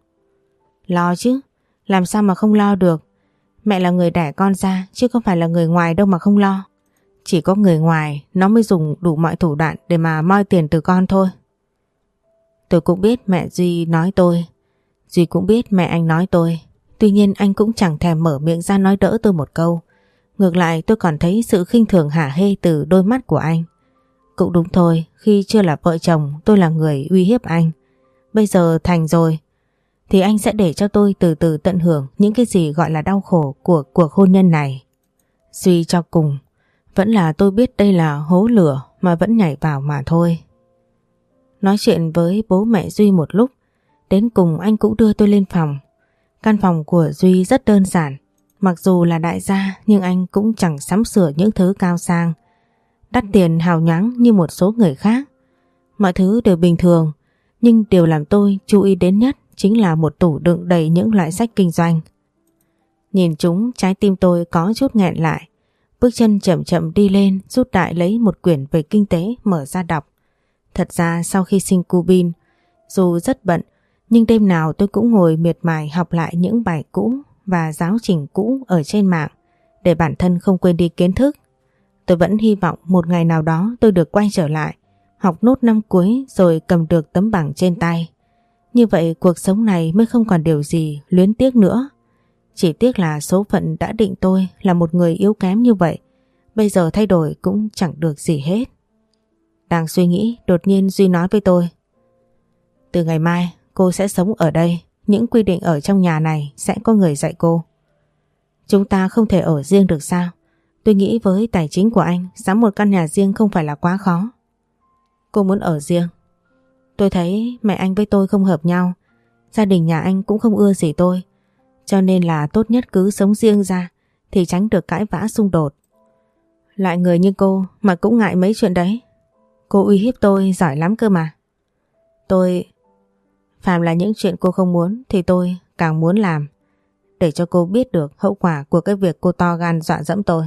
Lo chứ, làm sao mà không lo được. Mẹ là người đẻ con ra chứ không phải là người ngoài đâu mà không lo. Chỉ có người ngoài nó mới dùng đủ mọi thủ đoạn để mà moi tiền từ con thôi. Tôi cũng biết mẹ Duy nói tôi, Duy cũng biết mẹ anh nói tôi. Tuy nhiên anh cũng chẳng thèm mở miệng ra nói đỡ tôi một câu. Ngược lại tôi còn thấy sự khinh thường hả hê từ đôi mắt của anh. Cũng đúng thôi, khi chưa là vợ chồng tôi là người uy hiếp anh. Bây giờ thành rồi thì anh sẽ để cho tôi từ từ tận hưởng những cái gì gọi là đau khổ của cuộc hôn nhân này. Suy cho cùng, vẫn là tôi biết đây là hố lửa mà vẫn nhảy vào mà thôi. Nói chuyện với bố mẹ Duy một lúc, đến cùng anh cũng đưa tôi lên phòng. Căn phòng của Duy rất đơn giản, mặc dù là đại gia nhưng anh cũng chẳng sắm sửa những thứ cao sang, đắt tiền hào nhoáng như một số người khác. Mọi thứ đều bình thường, nhưng điều làm tôi chú ý đến nhất chính là một tủ đựng đầy những loại sách kinh doanh. Nhìn chúng trái tim tôi có chút nghẹn lại. Bước chân chậm chậm đi lên, rút đại lấy một quyển về kinh tế mở ra đọc. Thật ra sau khi sinh Cubin, dù rất bận nhưng đêm nào tôi cũng ngồi miệt mài học lại những bài cũ và giáo trình cũ ở trên mạng để bản thân không quên đi kiến thức. Tôi vẫn hy vọng một ngày nào đó tôi được quay trở lại, học nốt năm cuối rồi cầm được tấm bằng trên tay. Như vậy cuộc sống này mới không còn điều gì luyến tiếc nữa. Chỉ tiếc là số phận đã định tôi là một người yếu kém như vậy. Bây giờ thay đổi cũng chẳng được gì hết. Đang suy nghĩ, đột nhiên Duy nói với tôi. Từ ngày mai cô sẽ sống ở đây. Những quy định ở trong nhà này sẽ có người dạy cô. Chúng ta không thể ở riêng được sao? Tôi nghĩ với tài chính của anh, sắm một căn nhà riêng không phải là quá khó. Cô muốn ở riêng? Tôi thấy mẹ anh với tôi không hợp nhau. Gia đình nhà anh cũng không ưa gì tôi. Cho nên là tốt nhất cứ sống riêng ra thì tránh được cãi vã xung đột. Lại người như cô mà cũng ngại mấy chuyện đấy. Cô uy hiếp tôi giỏi lắm cơ mà. Phàm là những chuyện cô không muốn thì tôi càng muốn làm, để cho cô biết được hậu quả của cái việc cô to gan dọa dẫm tôi.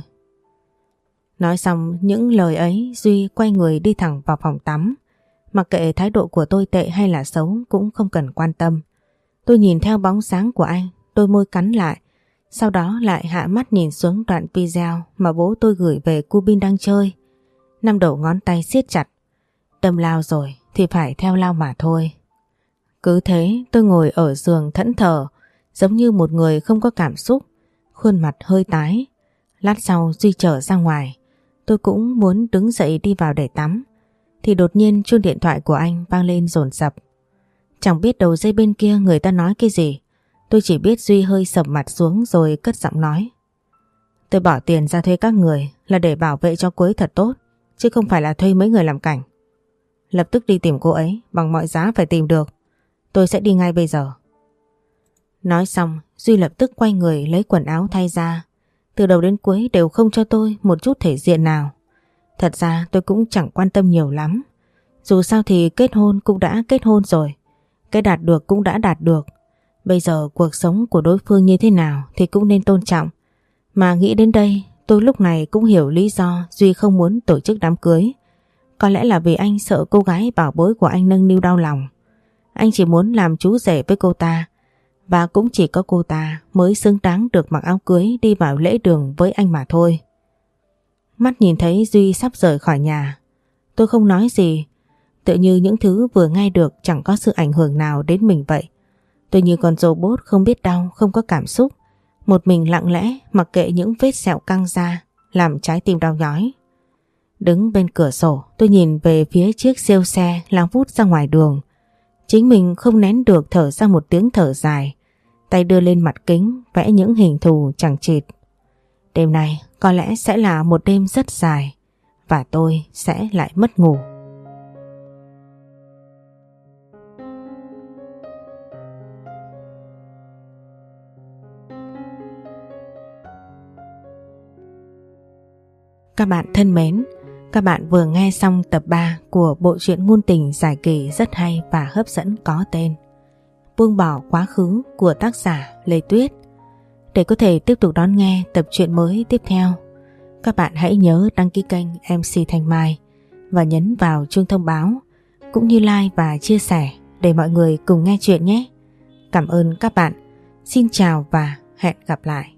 Nói xong những lời ấy, Duy quay người đi thẳng vào phòng tắm. Mặc kệ thái độ của tôi tệ hay là xấu cũng không cần quan tâm. Tôi nhìn theo bóng sáng của anh, đôi môi cắn lại. Sau đó lại hạ mắt nhìn xuống đoạn video mà bố tôi gửi về Cubin đang chơi. Năm đầu ngón tay siết chặt. Đâm lao rồi thì phải theo lao mà thôi. Cứ thế tôi ngồi ở giường thẫn thờ, giống như một người không có cảm xúc, khuôn mặt hơi tái. Lát sau Duy trở ra ngoài. Tôi cũng muốn đứng dậy đi vào để tắm, thì đột nhiên chuông điện thoại của anh vang lên dồn dập. Chẳng biết đầu dây bên kia người ta nói cái gì. Tôi chỉ biết Duy hơi sầm mặt xuống rồi cất giọng nói. Tôi bỏ tiền ra thuê các người là để bảo vệ cho cô ấy thật tốt, chứ không phải là thuê mấy người làm cảnh. Lập tức đi tìm cô ấy, bằng mọi giá phải tìm được. Tôi sẽ đi ngay bây giờ. Nói xong Duy lập tức quay người lấy quần áo thay ra. Từ đầu đến cuối đều không cho tôi một chút thể diện nào. Thật ra tôi cũng chẳng quan tâm nhiều lắm. Dù sao thì kết hôn cũng đã kết hôn rồi. Cái đạt được cũng đã đạt được. Bây giờ cuộc sống của đối phương như thế nào thì cũng nên tôn trọng. Mà nghĩ đến đây tôi lúc này cũng hiểu lý do Duy không muốn tổ chức đám cưới. Có lẽ là vì anh sợ cô gái bảo bối của anh nâng niu đau lòng. Anh chỉ muốn làm chú rể với cô ta. Và cũng chỉ có cô ta mới xứng đáng được mặc áo cưới đi vào lễ đường với anh mà thôi. Mắt nhìn thấy Duy sắp rời khỏi nhà, tôi không nói gì. Tựa như những thứ vừa nghe được chẳng có sự ảnh hưởng nào đến mình vậy. Tôi như con robot không biết đau, không có cảm xúc. Một mình lặng lẽ mặc kệ những vết sẹo căng ra làm trái tim đau nhói. Đứng bên cửa sổ tôi nhìn về phía chiếc siêu xe lao vút ra ngoài đường. Chính mình không nén được thở ra một tiếng thở dài. Tay đưa lên mặt kính vẽ những hình thù chằng chịt. Đêm nay có lẽ sẽ là một đêm rất dài và tôi sẽ lại mất ngủ. Các bạn thân mến, các bạn vừa nghe xong tập 3 của bộ truyện ngôn tình dài kỳ rất hay và hấp dẫn có tên Buông bỏ quá khứ của tác giả Lê Tuyết. Để có thể tiếp tục đón nghe tập truyện mới tiếp theo, các bạn hãy nhớ đăng ký kênh MC Thanh Mai và nhấn vào chuông thông báo cũng như like và chia sẻ để mọi người cùng nghe chuyện nhé. Cảm ơn các bạn. Xin chào và hẹn gặp lại.